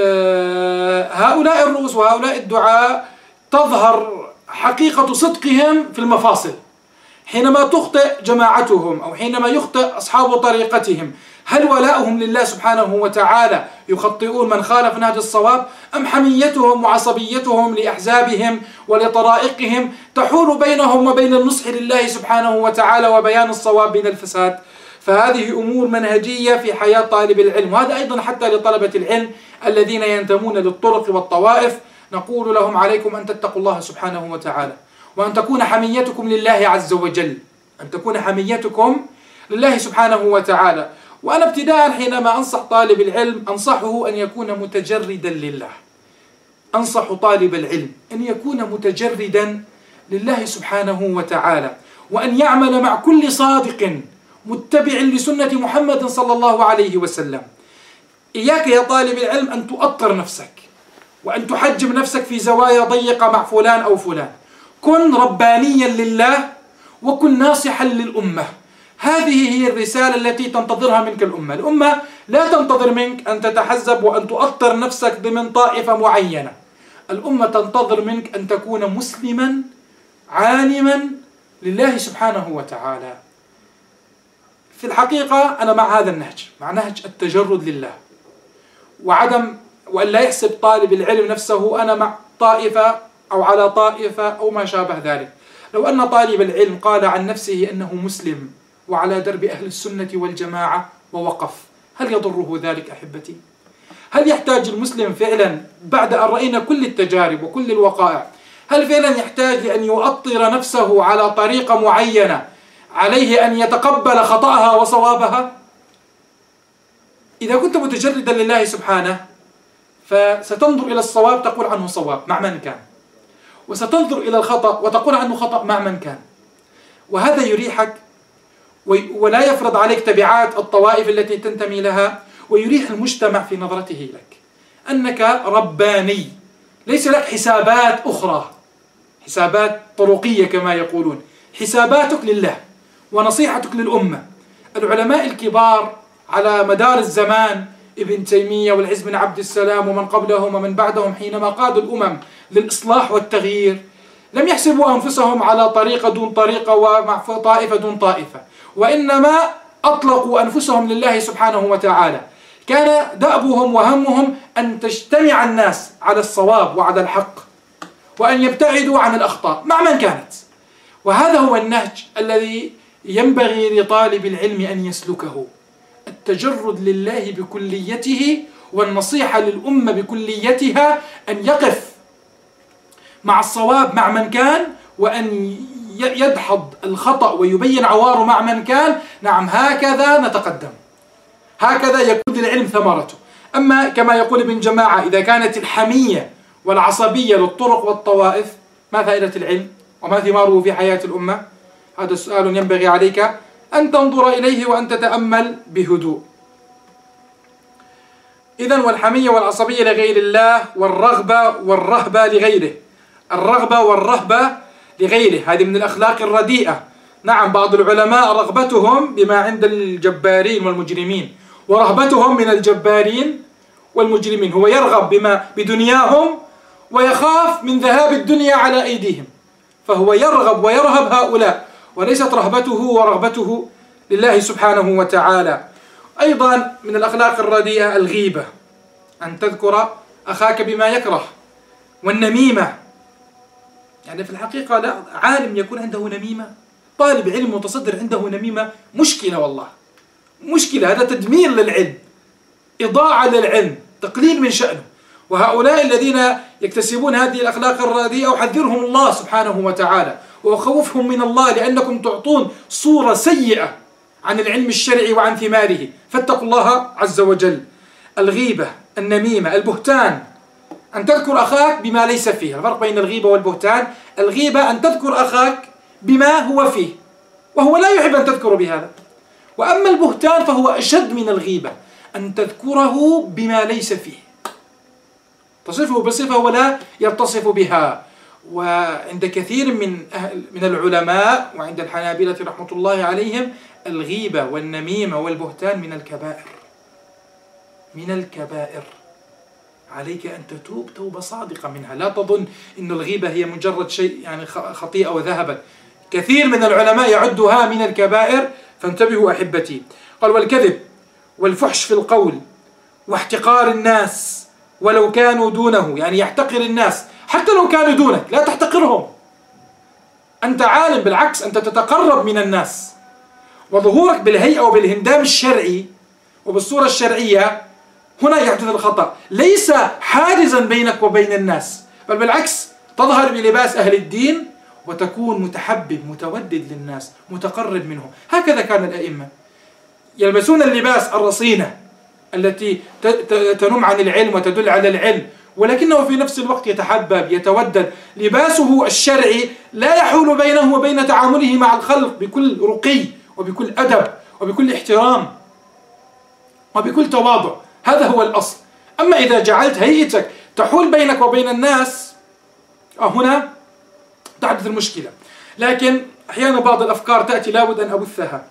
هؤلاء الرؤوس وهؤلاء الدعاء تظهر حقيقة صدقهم في المفاصل، حينما تخطئ جماعتهم أو حينما يخطئ أصحاب طريقتهم، هل ولاؤهم لله سبحانه وتعالى يخطئون من خالف نهج الصواب، أم حميتهم وعصبيتهم لأحزابهم ولطرائقهم تحول بينهم وبين النصح لله سبحانه وتعالى وبيان الصواب من الفساد؟ فهذه أمور منهجية في حياة طالب العلم، وهذا أيضا حتى لطلبة العلم الذين ينتمون للطرق والطوائف، نقول لهم: عليكم أن تتقوا الله سبحانه وتعالى، وأن تكون حميتكم لله عز وجل، أن تكون حميتكم لله سبحانه وتعالى. وأنا ابتداء حينما أنصح طالب العلم أنصحه أن يكون متجردا لله، أنصح طالب العلم أن يكون متجردا لله سبحانه وتعالى، وأن يعمل مع كل صادق متبع لسنة محمد صلى الله عليه وسلم. إياك يا طالب العلم أن تؤطر نفسك وأن تحجم نفسك في زوايا ضيقة مع فلان أو فلان. كن ربانيا لله وكن ناصحا للأمة. هذه هي الرسالة التي تنتظرها منك الأمة. الأمة لا تنتظر منك أن تتحزب وأن تؤطر نفسك ضمن طائفة معينة. الأمة تنتظر منك أن تكون مسلما عالما لله سبحانه وتعالى. في الحقيقة أنا مع هذا النهج، مع نهج التجرد لله، وعدم وأن لا يحسب طالب العلم نفسه أنا مع طائفة أو على طائفة أو ما شابه ذلك. لو أن طالب العلم قال عن نفسه أنه مسلم وعلى درب أهل السنة والجماعة ووقف، هل يضره ذلك أحبتي؟ هل يحتاج المسلم فعلا بعد أن رأينا كل التجارب وكل الوقائع، هل فعلا يحتاج لأن يؤطر نفسه على طريقة معينة عليه أن يتقبل خطأها وصوابها؟ إذا كنت متجردا لله سبحانه فستنظر إلى الصواب تقول عنه صواب مع من كان، وستنظر إلى الخطأ وتقول عنه خطأ مع من كان، وهذا يريحك ولا يفرض عليك تبعات الطوائف التي تنتمي لها، ويريح المجتمع في نظرته لك أنك رباني، ليس لك حسابات أخرى، حسابات طرقية كما يقولون، حساباتك لله ونصيحتك للأمة. العلماء الكبار على مدار الزمان، ابن تيمية والعز بن عبد السلام ومن قبلهم ومن بعدهم، حينما قادوا الأمم للإصلاح والتغيير لم يحسبوا أنفسهم على طريقة دون طريقة ومع طائفة دون طائفة، وإنما أطلقوا أنفسهم لله سبحانه وتعالى. كان دأبهم وهمهم أن تجتمع الناس على الصواب وعلى الحق، وأن يبتعدوا عن الأخطاء مع من كانت. وهذا هو النهج الذي ينبغي لطالب العلم أن يسلكه، التجرد لله بكليته والنصيحة للأمة بكليتها، أن يقف مع الصواب مع من كان، وأن يدحض الخطأ ويبين عواره مع من كان. نعم، هكذا نتقدم، هكذا يكون العلم ثمرته. أما كما يقول ابن جماعة، إذا كانت الحمية والعصبية للطرق والطوائف، ما فائدة العلم وما ثماره في حياة الأمة؟ هذا سؤال ينبغي عليك أن تنظر إليه وأن تتأمل بهدوء. إذن والحمية والعصبية لغير الله، والرغبة والرهبة لغيره. الرغبة والرهبة لغيره هذه من الأخلاق الرديئة. نعم، بعض العلماء رغبتهم بما عند الجبارين والمجرمين، ورهبتهم من الجبارين والمجرمين. هو يرغب بما بدنياهم ويخاف من ذهاب الدنيا على أيديهم، فهو يرغب ويرهب هؤلاء، وليست رهبته ورغبته لله سبحانه وتعالى. أيضا من الأخلاق الرديئة الغيبة، أن تذكر أخاك بما يكره، والنميمة. يعني في الحقيقة لا عالم يكون عنده نميمة، طالب علم متصدر عنده نميمة، مشكلة والله، مشكلة. هذا تدمير للعلم، إضاعة للعلم، تقليل من شأنه. وهؤلاء الذين يكتسبون هذه الأخلاق الرديئة أحذرهم الله سبحانه وتعالى وأخوفهم من الله، لأنكم تعطون صورة سيئة عن العلم الشرعي وعن ثماره، فاتقوا الله عز وجل. الغيبة، النميمة، البهتان، أن تذكر أخاك بما ليس فيه. الفرق بين الغيبة والبهتان: الغيبة أن تذكر أخاك بما هو فيه وهو لا يحب أن تذكر بهذا، وأما البهتان فهو أشد من الغيبة، أن تذكره بما ليس فيه، تصفه بصفة ولا يتصف بها. وعند كثير من أهل من العلماء وعند الحنابلة رحمة الله عليهم الغيبة والنميمة والبهتان من الكبائر، من الكبائر. عليك أن تتوب توبة صادقة منها. لا تظن أن الغيبة هي مجرد شيء يعني خطيئة وذهبت، كثير من العلماء يعدها من الكبائر، فانتبهوا أحبتي. قال: والكذب والفحش في القول واحتقار الناس ولو كانوا دونه، يعني يحتقر الناس حتى لو كانوا دونك، لا تحتقرهم، أنت عالم، بالعكس أنت تتقرب من الناس. وظهورك بالهيئة وبالهندام الشرعي وبالصورة الشرعية، هنا يحدث الخطأ، ليس حاجزا بينك وبين الناس، بل بالعكس تظهر بلباس أهل الدين وتكون متحبب متودد للناس متقرب منهم. هكذا كان الأئمة يلبسون اللباس الرصينة التي تنم عن العلم وتدل على العلم، ولكنه في نفس الوقت يتحبب يتودد. لباسه الشرعي لا يحول بينه وبين تعامله مع الخلق بكل رقي وبكل أدب وبكل احترام وبكل تواضع، هذا هو الأصل. أما إذا جعلت هيئتك تحول بينك وبين الناس، هنا تحدث المشكلة. لكن أحيانا بعض الأفكار تأتي لابد أن أبثها.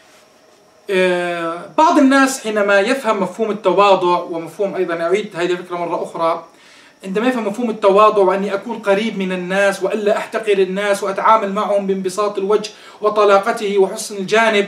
بعض الناس حينما يفهم مفهوم التواضع ومفهوم، أيضا أعيد هذه الفكرة مرة أخرى، عندما يفهم مفهوم التواضع وأني أكون قريب من الناس وألا أحتقر الناس وأتعامل معهم بانبساط الوجه وطلاقته وحسن الجانب،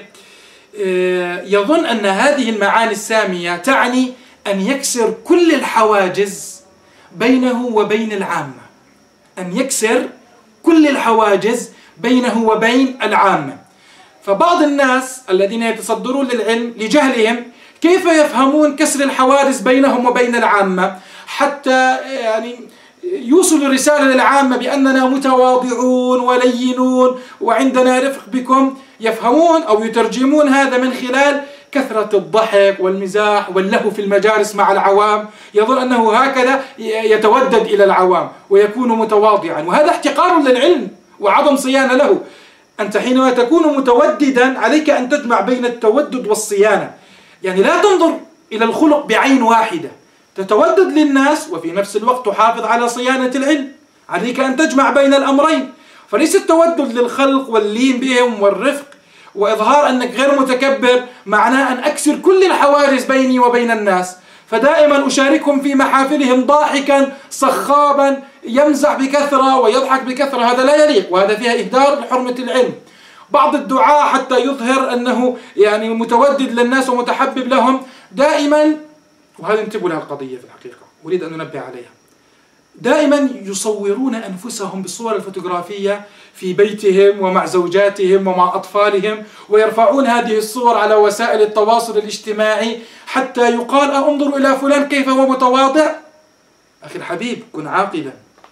يظن أن هذه المعاني السامية تعني أن يكسر كل الحواجز بينه وبين العامة، أن يكسر كل الحواجز بينه وبين العامة. فبعض الناس الذين يتصدرون للعلم لجهلهم كيف يفهمون كسر الحواجز بينهم وبين العامة، حتى يعني يوصلوا الرسالة للعامة بأننا متواضعون ولينون وعندنا رفق بكم، يفهمون أو يترجمون هذا من خلال كثرة الضحك والمزاح واللهو في المجالس مع العوام، يظن أنه هكذا يتودد إلى العوام ويكون متواضعا، وهذا احتقار للعلم وعدم صيانة له. أنت حينما تكون متوددا عليك أن تجمع بين التودد والصيانة، يعني لا تنظر إلى الخلق بعين واحدة، تتودد للناس وفي نفس الوقت تحافظ على صيانة العلم، عليك أن تجمع بين الأمرين. فليس التودد للخلق واللين بهم والرفق وإظهار أنك غير متكبر معناه أن أكسر كل الحواجز بيني وبين الناس، فدائما أشاركهم في محافلهم ضاحكا صخابا يمزح بكثرة ويضحك بكثرة، هذا لا يليق وهذا فيها إهدار لحرمة العلم. بعض الدعاة حتى يظهر أنه يعني متودد للناس ومتحبب لهم دائما، وهذا انتبهوا لها القضية في الحقيقة أريد أن ننبه عليها، دائما يصورون أنفسهم بالصور الفوتوغرافية في بيتهم ومع زوجاتهم ومع أطفالهم، ويرفعون هذه الصور على وسائل التواصل الاجتماعي حتى يقال انظروا إلى فلان كيف هو متواضع. أخي الحبيب كن عاقلا.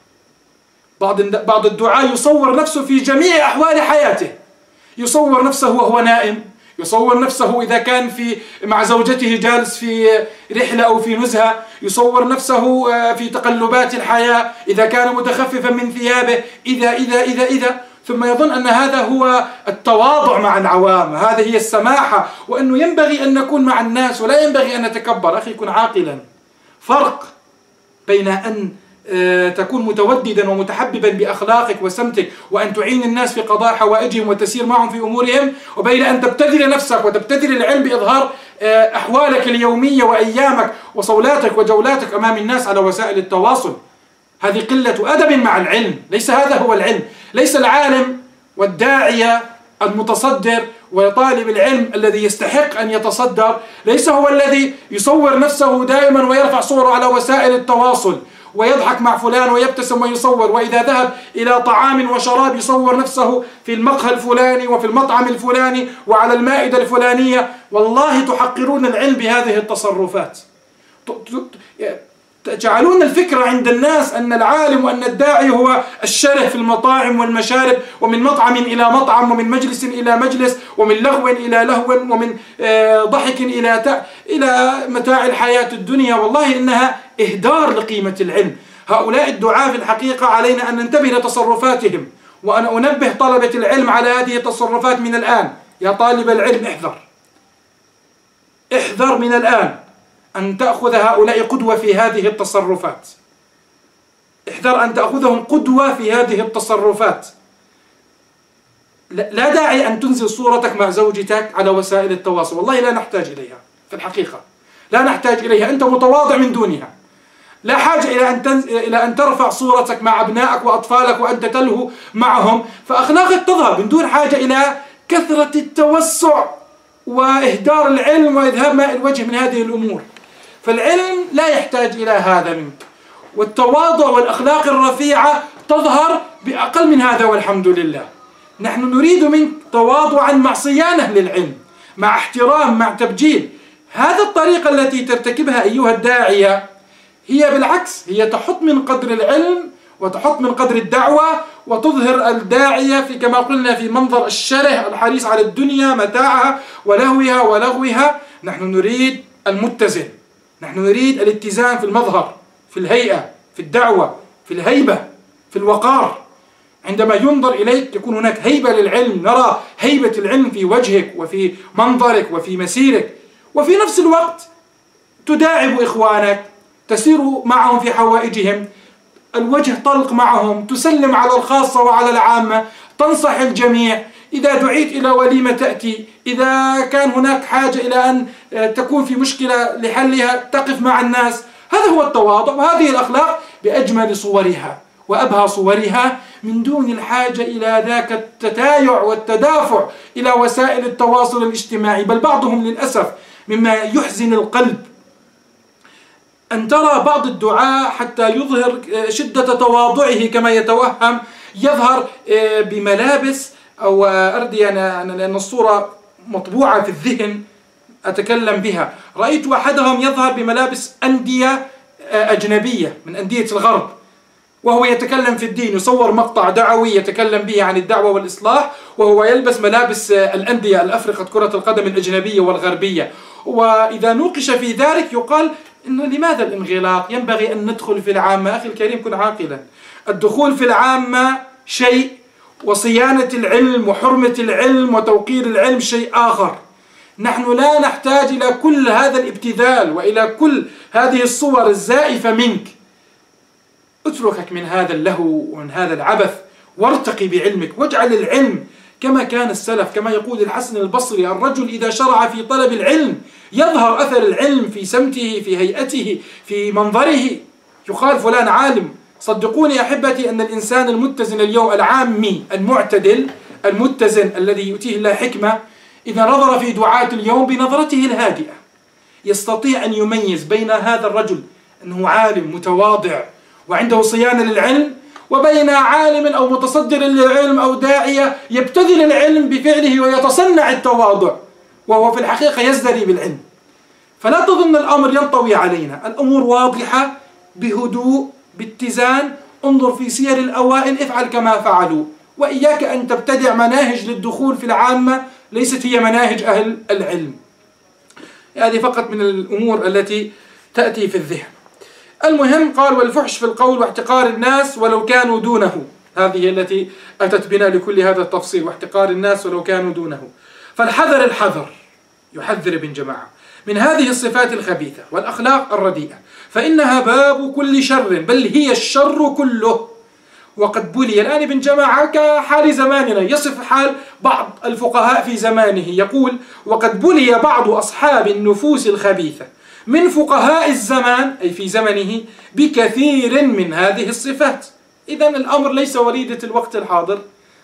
بعض بعض الدعاة يصور نفسه في جميع أحوال حياته، يصور نفسه وهو نائم، يصور نفسه إذا كان في مع زوجته جالس في رحلة أو في نزهة، يصور نفسه في تقلبات الحياة إذا كان متخففا من ثيابه، إذا إذا إذا إذا ثم يظن أن هذا هو التواضع مع العوام، هذه هي السماحة، وأنه ينبغي أن نكون مع الناس ولا ينبغي أن نتكبر. أخي كن عاقلا. فرق بين أن تكون متوددا ومتحببا بأخلاقك وسمتك وأن تعين الناس في قضاء حوائجهم وتسير معهم في أمورهم، وبين أن تبتذل نفسك وتبتذل العلم بإظهار أحوالك اليومية وأيامك وصولاتك وجولاتك أمام الناس على وسائل التواصل. هذه قلة أدب مع العلم، ليس هذا هو العلم. ليس العالم والداعية المتصدر وطالب العلم الذي يستحق أن يتصدر ليس هو الذي يصور نفسه دائما ويرفع صوره على وسائل التواصل ويضحك مع فلان ويبتسم ويصور، وإذا ذهب إلى طعام وشراب يصور نفسه في المقهى الفلاني وفي المطعم الفلاني وعلى المائدة الفلانية. والله تحقرون العلم بهذه التصرفات، تجعلون الفكرة عند الناس أن العالم وأن الداعي هو الشره في المطاعم والمشارب، ومن مطعم إلى مطعم، ومن مجلس إلى مجلس، ومن لهو إلى لهو، ومن ضحك إلى إلى متاع الحياة الدنيا. والله إنها إهدار لقيمة العلم. هؤلاء الدعاة في الحقيقة علينا أن ننتبه لتصرفاتهم، وأنا أنبه طلبة العلم على هذه التصرفات من الآن. يا طالب العلم احذر احذر من الآن أن تأخذ هؤلاء قدوة في هذه التصرفات. احذر أن تأخذهم قدوة في هذه التصرفات. لا داعي أن تنزل صورتك مع زوجتك على وسائل التواصل، والله لا نحتاج إليها في الحقيقة، لا نحتاج إليها. أنت متواضع من دونها، لا حاجة إلى أن تنز... إلى أن ترفع صورتك مع أبنائك وأطفالك وأنت تلهو معهم، فأخلاقك تظهر من دون حاجة إلى كثرة التوسع وإهدار العلم وإذهاب ماء الوجه من هذه الأمور. فالعلم لا يحتاج إلى هذا منك، والتواضع والأخلاق الرفيعة تظهر بأقل من هذا والحمد لله. نحن نريد منك تواضعا مع صيانة للعلم، مع احترام، مع تبجيل. هذا الطريقة التي ترتكبها أيها الداعية هي بالعكس، هي تحط من قدر العلم وتحط من قدر الدعوة، وتظهر الداعية في كما قلنا في منظر الشره الحريص على الدنيا متاعها ولهوها ولغوها. نحن نريد المتزن، نحن نريد الاتزان في المظهر، في الهيئة، في الدعوة، في الهيبة، في الوقار. عندما ينظر إليك يكون هناك هيبة للعلم، نرى هيبة العلم في وجهك وفي منظرك وفي مسيرك. وفي نفس الوقت تداعب إخوانك، تسير معهم في حوائجهم، الوجه طلق معهم، تسلم على الخاصة وعلى العامة، تنصح الجميع. إذا دعيت إلى وليمة تأتي، إذا كان هناك حاجة إلى أن تكون في مشكلة لحلها تقف مع الناس. هذا هو التواضع، وهذه الأخلاق بأجمل صورها وأبهى صورها، من دون الحاجة إلى ذاك التتايع والتدافع إلى وسائل التواصل الاجتماعي. بل بعضهم للأسف مما يحزن القلب أن ترى بعض الدعاة حتى يظهر شدة تواضعه كما يتوهم، يظهر بملابس أو أردي أنا لأن الصورة مطبوعة في الذهن أتكلم بها. رأيت أحدهم يظهر بملابس أندية أجنبية من أندية الغرب، وهو يتكلم في الدين، يصور مقطع دعوي يتكلم به عن الدعوة والإصلاح، وهو يلبس ملابس الأندية الأفرقة كرة القدم الأجنبية والغربية. وإذا نوقش في ذلك يقال إنه لماذا الانغلاق؟ ينبغي أن ندخل في العامة. أخي الكريم كن عاقلا، الدخول في العامة شيء، وصيانة العلم وحرمة العلم وتوقير العلم شيء آخر. نحن لا نحتاج إلى كل هذا الابتذال وإلى كل هذه الصور الزائفة منك. اتركك من هذا اللهو ومن هذا العبث، وارتقي بعلمك، واجعل العلم كما كان السلف. كما يقول الحسن البصري: الرجل إذا شرع في طلب العلم يظهر أثر العلم في سمته، في هيئته، في منظره. يقال فلان عالم. صدقوني أحبتي أن الإنسان المتزن اليوم، العامي المعتدل المتزن الذي يؤتيه الله حكمة، إذا نظر في دعاة اليوم بنظرته الهادئة يستطيع أن يميز بين هذا الرجل أنه عالم متواضع وعنده صيانة للعلم، وبين عالم أو متصدر للعلم أو داعية يبتذل العلم بفعله ويتصنع التواضع، وهو في الحقيقة يزدري بالعلم. فلا تظن الأمر ينطوي علينا، الأمور واضحة، بهدوء، باتزان. انظر في سير الأوائل، افعل كما فعلوا، وإياك أن تبتدع مناهج للدخول في العامة ليست هي مناهج أهل العلم. هذه فقط من الأمور التي تأتي في الذهن. المهم قال: والفحش في القول واحتقار الناس ولو كانوا دونه. هذه التي أتت بنا لكل هذا التفصيل، واحتقار الناس ولو كانوا دونه. فالحذر الحذر، يحذر ابن جماعة من هذه الصفات الخبيثة والأخلاق الرديئة، فإنها باب كل شر، بل هي الشر كله. وقد بلي الآن ابن جماعة كحال زماننا، يصف حال بعض الفقهاء في زمانه، يقول: وقد بلي بعض أصحاب النفوس الخبيثة من فقهاء الزمان، أي في زمنه، بكثير من هذه الصفات. إذن الأمر ليس وليدة الوقت الحاضر،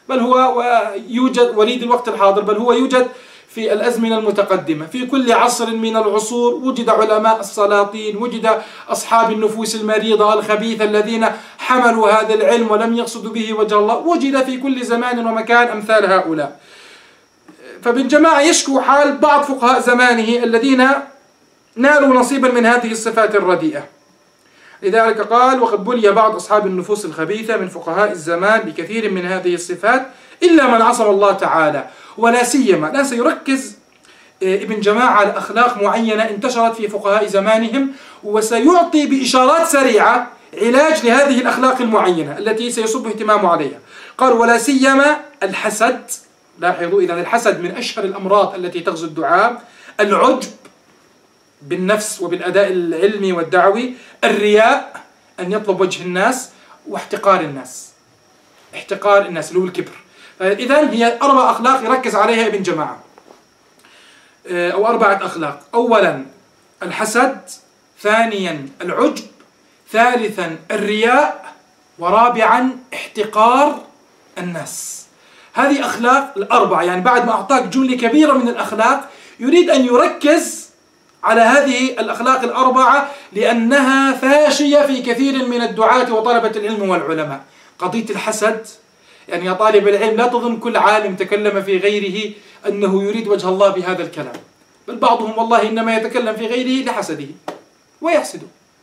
بل هو يوجد وليد الوقت الحاضر، بل هو يوجد في الأزمنة المتقدمة. في كل عصر من العصور وجد علماء السلاطين، وجد أصحاب النفوس المريضة الخبيثة الذين حملوا هذا العلم ولم يقصدوا به وجه الله، وجد في كل زمان ومكان أمثال هؤلاء. فابن جماعة يشكو حال بعض فقهاء زمانه الذين نالوا نصيبا من هذه الصفات الرديئة. لذلك قال: وقد بلي بعض أصحاب النفوس الخبيثة من فقهاء الزمان بكثير من هذه الصفات إلا من عصم الله تعالى، ولا سيما لا سيركز ابن جماعة على أخلاق معينة انتشرت في فقهاء زمانهم، وسيعطي بإشارات سريعة علاج لهذه الأخلاق المعينة التي سيصب اهتمامه عليها. قال: ولا سيما الحسد. لاحظوا، إذا الحسد من أشهر الأمراض التي تغزو الدعاء. العجب بالنفس وبالأداء العلمي والدعوي. الرياء، أن يطلب وجه الناس. واحتقار الناس، احتقار الناس اللي هو الكبر. فإذا هي أربع أخلاق يركز عليها ابن جماعة، أو أربعة أخلاق. أولا الحسد، ثانيا العجب، ثالثا الرياء، ورابعا احتقار الناس. هذه أخلاق الأربعة، يعني بعد ما أعطاك جملة كبيرة من الأخلاق يريد أن يركز على هذه الأخلاق الأربعة لأنها فاشية في كثير من الدعاة وطلبة العلم والعلماء. قضية الحسد، يعني يا طالب العلم لا تظن كل عالم تكلم في غيره أنه يريد وجه الله بهذا الكلام، بل بعضهم والله إنما يتكلم في غيره لحسده ويحسده.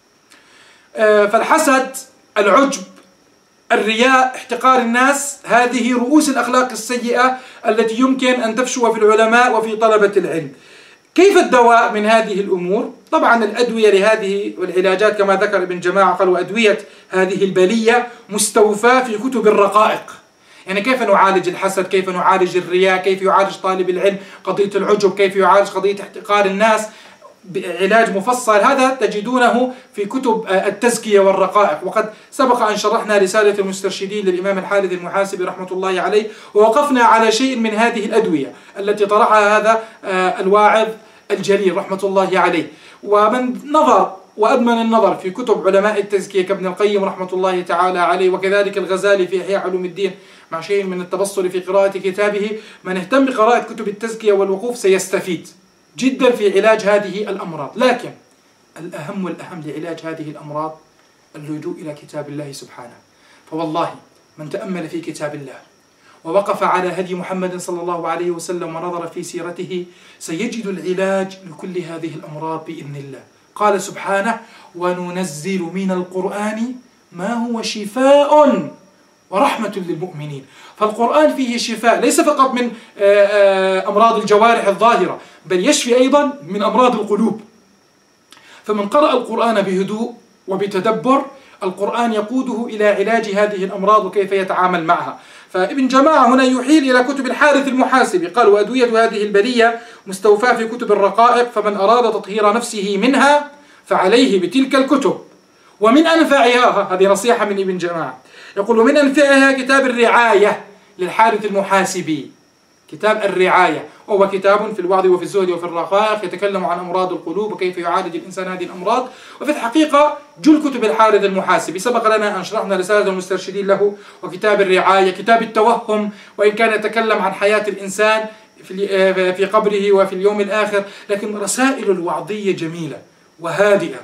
فالحسد، العجب، الرياء، احتقار الناس، هذه رؤوس الأخلاق السيئة التي يمكن أن تفشو في العلماء وفي طلبة العلم. كيف الدواء من هذه الأمور؟ طبعا الأدوية لهذه والعلاجات كما ذكر ابن جماعة قال: وأدوية هذه البلية مستوفاة في كتب الرقائق. يعني كيف نعالج الحسد، كيف نعالج الرياء، كيف يعالج طالب العلم قضية العجب، كيف يعالج قضية احتقار الناس، علاج مفصل. هذا تجدونه في كتب التزكية والرقائق. وقد سبق أن شرحنا رسالة المسترشدين للإمام الحارث المحاسبي رحمة الله عليه، ووقفنا على شيء من هذه الأدوية التي طرحها هذا الواعظ الجليل رحمة الله عليه. ومن نظر وأدمن النظر في كتب علماء التزكية كابن القيم رحمة الله تعالى عليه، وكذلك الغزالي في إحياء علوم الدين مع شيء من التبصر في قراءة كتابه، من اهتم بقراءة كتب التزكية والوقوف سيستفيد جدا في علاج هذه الأمراض. لكن الأهم والأهم لعلاج هذه الأمراض اللجوء إلى كتاب الله سبحانه. فوالله من تأمل في كتاب الله ووقف على هدي محمد صلى الله عليه وسلم ونظر في سيرته سيجد العلاج لكل هذه الأمراض بإذن الله. قال سبحانه: وننزل من القرآن ما هو شفاء ورحمة للمؤمنين. فالقرآن فيه شفاء ليس فقط من أمراض الجوارح الظاهرة، بل يشفي أيضا من أمراض القلوب. فمن قرأ القرآن بهدوء وبتدبر، القرآن يقوده إلى علاج هذه الأمراض وكيف يتعامل معها. فابن جماعة هنا يحيل إلى كتب الحارث المحاسبي، قال: وأدوية هذه البلية مستوفاة في كتب الرقائق، فمن أراد تطهير نفسه منها فعليه بتلك الكتب. ومن أنفعها، هذه نصيحة من ابن جماعة، يقول: ومن أنفعها كتاب الرعاية للحارث المحاسبي. كتاب الرعاية وهو كتاب في الوعظ وفي الزهد وفي الرقائق، يتكلم عن أمراض القلوب وكيف يعالج الإنسان هذه الأمراض. وفي الحقيقة جل كتب الحارث المحاسبي سبق لنا أن شرحنا رسالة المسترشدين له وكتاب الرعاية، كتاب التوهم، وإن كان يتكلم عن حياة الإنسان في قبره وفي اليوم الآخر، لكن رسائل الوعظية جميلة وهادئة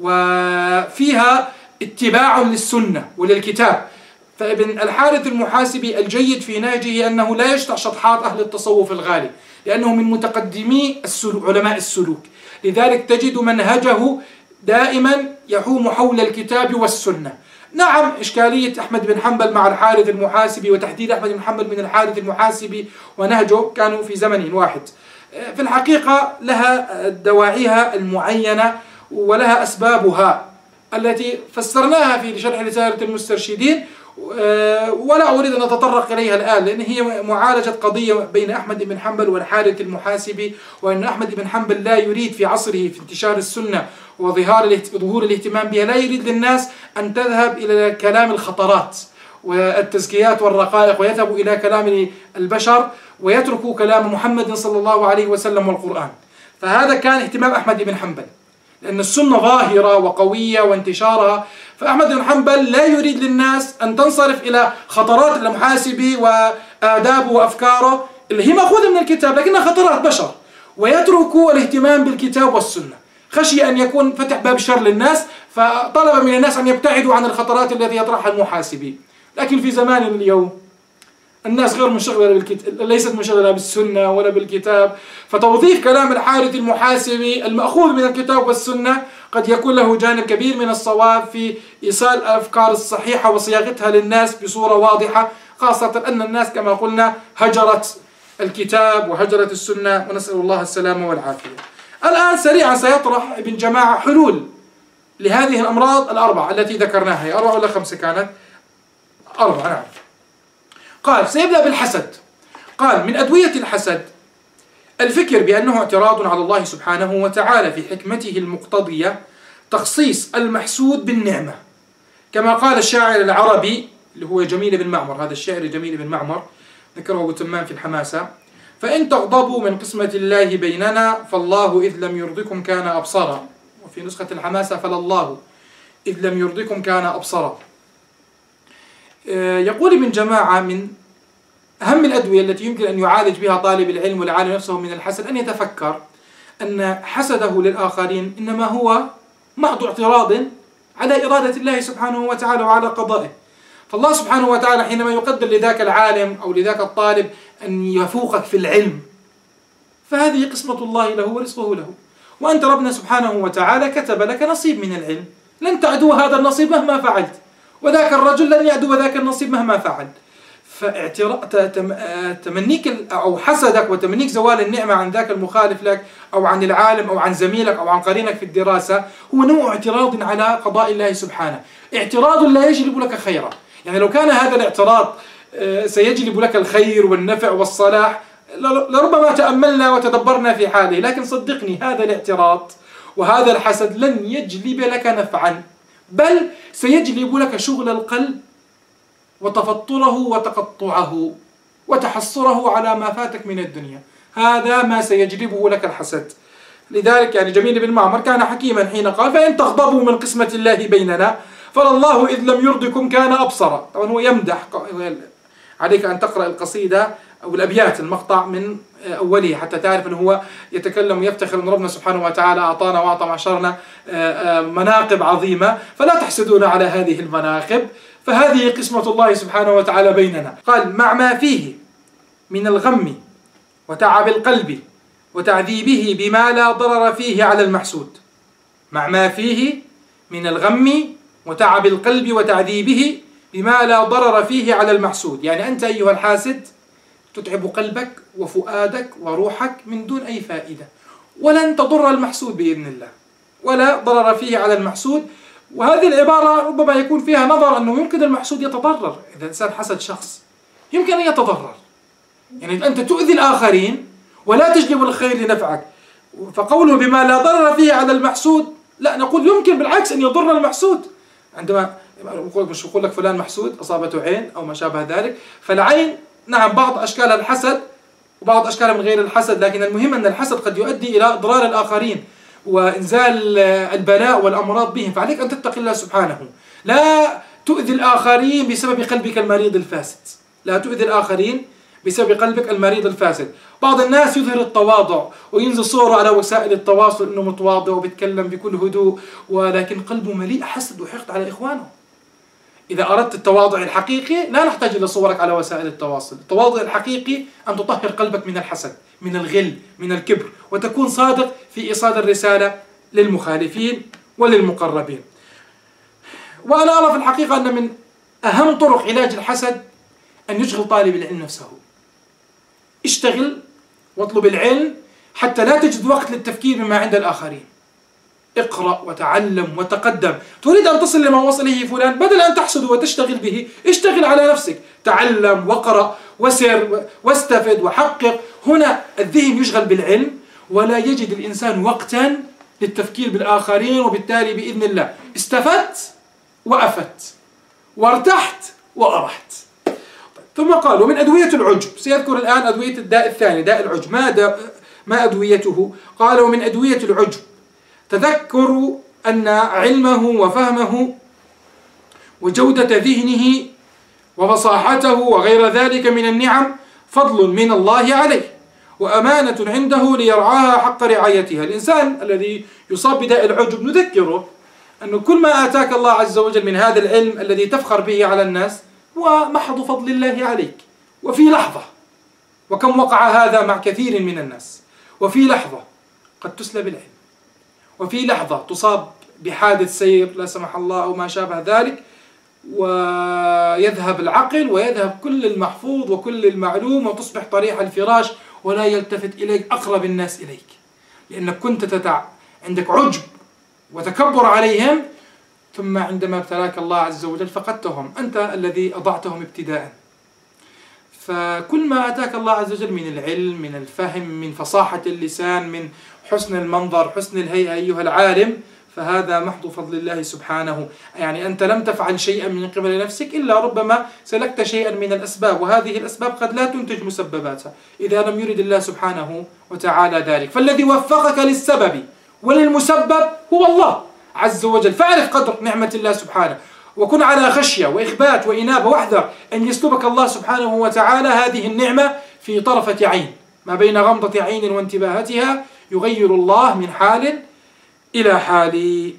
وفيها اتباع للسنة وللكتاب. فابن الحارث المحاسبي الجيد في نهجه أنه لا يشطح شطحات أهل التصوف الغالي، لأنه من متقدمي السلوك علماء السلوك. لذلك تجد منهجه دائما يحوم حول الكتاب والسنة. نعم، إشكالية أحمد بن حنبل مع الحارث المحاسبي وتحديد أحمد بن حنبل من الحارث المحاسبي ونهجه كانوا في زمن واحد، في الحقيقة لها دواعيها المعينة ولها أسبابها التي فسرناها في شرح رسالة المسترشدين، ولا أريد أن أتطرق إليها الآن، لأن هي معالجة قضية بين أحمد بن حنبل والحارث المحاسبي، وأن أحمد بن حنبل لا يريد في عصره في انتشار السنة وظهور ظهور الاهتمام بها، لا يريد للناس أن تذهب إلى كلام الخطرات والتزكيات والرقائق ويذهبوا إلى كلام البشر ويتركوا كلام محمد صلى الله عليه وسلم والقرآن. فهذا كان اهتمام أحمد بن حنبل. لأن السنة ظاهرة وقوية وانتشارها. فأحمد بن حنبل لا يريد للناس أن تنصرف إلى خطرات المحاسبي وآدابه وأفكاره اللي هي مأخوذة من الكتاب لكنها خطرات بشر، ويتركوا الاهتمام بالكتاب والسنة خشية أن يكون فتح باب الشر للناس، فطلب من الناس أن يبتعدوا عن الخطرات التي يطرحها المحاسبي. لكن في زماننا اليوم الناس غير منشغلة بالكتاب، ليست منشغلة بالسنة ولا بالكتاب، فتوظيف كلام الحارث المحاسبي المأخوذ من الكتاب والسنة قد يكون له جانب كبير من الصواب في إيصال الأفكار الصحيحة وصياغتها للناس بصورة واضحة، خاصة أن الناس كما قلنا هجرت الكتاب وهجرت السنة، ونسأل الله السلامة والعافية. الآن سريعا سيطرح ابن جماعة حلول لهذه الأمراض الأربعة التي ذكرناها. هي أربعة ولا خمسة كانت؟ أربعة نعم. قال سيبدأ بالحسد. قال من أدوية الحسد الفكر بأنه اعتراض على الله سبحانه وتعالى في حكمته المقتضية تخصيص المحسود بالنعمة، كما قال الشاعر العربي اللي هو جميل بن معمر، هذا الشاعر جميل بن معمر ذكره أبو تمام في الحماسة: فإن تغضبوا من قسمة الله بيننا فالله إذ لم يرضكم كان أبصرا، وفي نسخة الحماسة فلله إذ لم يرضكم كان أبصرا. يقول ابن جماعة من أهم الأدوية التي يمكن أن يعالج بها طالب العلم والعالم نفسه من الحسد أن يتفكر أن حسده للآخرين إنما هو محض اعتراض على إرادة الله سبحانه وتعالى وعلى قضائه. فالله سبحانه وتعالى حينما يقدر لذاك العالم أو لذاك الطالب أن يفوقك في العلم فهذه قسمة الله له ورزقه له، وأنت ربنا سبحانه وتعالى كتب لك نصيب من العلم لن تعدو هذا النصيب مهما فعلت، وذاك الرجل لن يعدو ذاك النصيب مهما فعل. فتمنيك أو حسدك وتمنيك زوال النعمة عن ذاك المخالف لك أو عن العالم أو عن زميلك أو عن قرينك في الدراسة هو نوع اعتراض على قضاء الله سبحانه، اعتراض لا يجلب لك خيرا. يعني لو كان هذا الاعتراض سيجلب لك الخير والنفع والصلاح لربما تأملنا وتدبرنا في حاله، لكن صدقني هذا الاعتراض وهذا الحسد لن يجلب لك نفعا، بل سيجلب لك شغل القلب وتفطره وتقطعه وتحسره على ما فاتك من الدنيا. هذا ما سيجلبه لك الحسد. لذلك يعني جميل بن معمر كان حكيما حين قال: فإن تغضبوا من قسمة الله بيننا فلله إذ لم يرضكم كان أبصرا. طبعا هو يمدح، عليك أن تقرأ القصيدة أو الأبيات المقطع من أوله حتى تعرف أنه هو يتكلم ويفتخر أن ربنا سبحانه وتعالى أعطانا وأعطى معشرنا مناقب عظيمة، فلا تحسدون على هذه المناقب، فهذه قسمة الله سبحانه وتعالى بيننا. قال: مع ما فيه من الغم وتعب القلب وتعذيبه بما لا ضرر فيه على المحسود. مع ما فيه من الغم وتعب القلب وتعذيبه بما لا ضرر فيه على المحسود. يعني أنت أيها الحاسد تتعب قلبك وفؤادك وروحك من دون أي فائدة، ولن تضر المحسود بإذن الله، ولا ضرر فيه على المحسود. وهذه العبارة ربما يكون فيها نظر أنه يمكن المحسود يتضرر. إذا الإنسان حسد شخص يمكن أن يتضرر، يعني أنت تؤذي الآخرين ولا تجلب الخير لنفعك. فقوله بما لا ضرر فيه على المحسود، لا نقول يمكن بالعكس أن يضر المحسود. عندما مش يقول لك فلان محسود أصابته عين أو ما شابه ذلك، فالعين نعم بعض أشكال الحسد وبعض أشكال من غير الحسد، لكن المهم أن الحسد قد يؤدي إلى إضرار الآخرين وإنزال البلاء والأمراض بهم. فعليك أن تتقي الله سبحانه، لا تؤذي الآخرين بسبب قلبك المريض الفاسد، لا تؤذي الآخرين بسبب قلبك المريض الفاسد. بعض الناس يظهر التواضع وينزل صوره على وسائل التواصل أنه متواضع وبيتكلم بكل هدوء، ولكن قلبه مليء حسد وحقد على إخوانه. إذا أردت التواضع الحقيقي لا نحتاج إلى صورك على وسائل التواصل. التواضع الحقيقي أن تطهر قلبك من الحسد، من الغل، من الكبر، وتكون صادق في إيصال الرسالة للمخالفين وللمقربين. وأنا أرى في الحقيقة أن من أهم طرق علاج الحسد أن يشغل طالب العلم نفسه. اشتغل واطلب العلم حتى لا تجد وقت للتفكير بما عند الآخرين. اقرأ وتعلم وتقدم. تريد أن تصل لما وصل إليه فلان، بدل أن تحسد وتشتغل به اشتغل على نفسك، تعلم واقرأ وسر واستفد وحقق. هنا الذهن يشغل بالعلم ولا يجد الإنسان وقتا للتفكير بالآخرين، وبالتالي بإذن الله استفدت وأفدت وارتحت وأرحت. ثم قال: ومن أدوية العجب. سيذكر الآن أدوية الداء الثاني، داء العجب. ما, ما أدويته؟ قال: ومن أدوية العجب تذكر أن علمه وفهمه وجودة ذهنه وفصاحته وغير ذلك من النعم فضل من الله عليه وأمانة عنده ليرعاها حق رعايتها. الإنسان الذي يصاب بداء العجب نذكره أنه كل ما آتاك الله عز وجل من هذا العلم الذي تفخر به على الناس هو محض فضل الله عليك، وفي لحظة، وكم وقع هذا مع كثير من الناس، وفي لحظة قد تسلب العلم، وفي لحظة تصاب بحادث سير لا سمح الله أو ما شابه ذلك، ويذهب العقل ويذهب كل المحفوظ وكل المعلوم، وتصبح طريح الفراش ولا يلتفت إليك أقرب الناس إليك، لأنك كنت تتع عندك عجب وتكبر عليهم، ثم عندما ابتلاك الله عز وجل فقدتهم، أنت الذي أضعتهم ابتداء. فكل ما أتاك الله عز وجل من العلم، من الفهم، من فصاحة اللسان، من حسن المنظر، حسن الهيئة أيها العالم، فهذا محض فضل الله سبحانه. يعني أنت لم تفعل شيئا من قبل نفسك، إلا ربما سلكت شيئا من الأسباب، وهذه الأسباب قد لا تنتج مسبباتها إذا لم يرد الله سبحانه وتعالى ذلك. فالذي وفقك للسبب وللمسبب هو الله عز وجل. فاعرف قدر نعمة الله سبحانه، وكن على خشية وإخبات وإنابة، واحذر أن يسلبك الله سبحانه وتعالى هذه النعمة في طرفة عين، ما بين غمضة عين وانتباهتها يغير الله من حال إلى حال.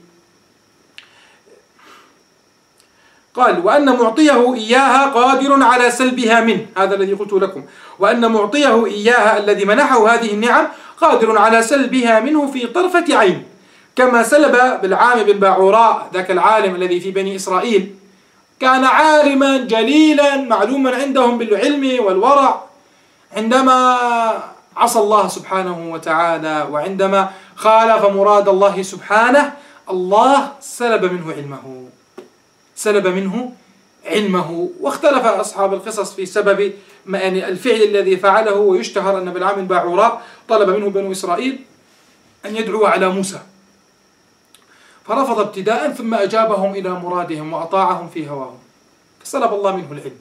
قال وأن معطيه إياها قادر على سلبها منه، هذا الذي قلت لكم، وأن معطيه إياها الذي منحه هذه النعم قادر على سلبها منه في طرفة عين، كما سلب بالعام بن باعوراء ذاك العالم الذي في بني إسرائيل، كان عالما جليلا معلوما عندهم بالعلم والورع، عندما عصى الله سبحانه وتعالى وعندما خالف مراد الله سبحانه، الله سلب منه علمه سلب منه علمه. واختلف أصحاب القصص في سبب يعني الفعل الذي فعله، ويشتهر أن بالعام بن باعوراء طلب منه بنو إسرائيل أن يدعوا على موسى، فرفض ابتداء، ثم أجابهم إلى مرادهم وأطاعهم في هواهم، فسلب الله منه العلم.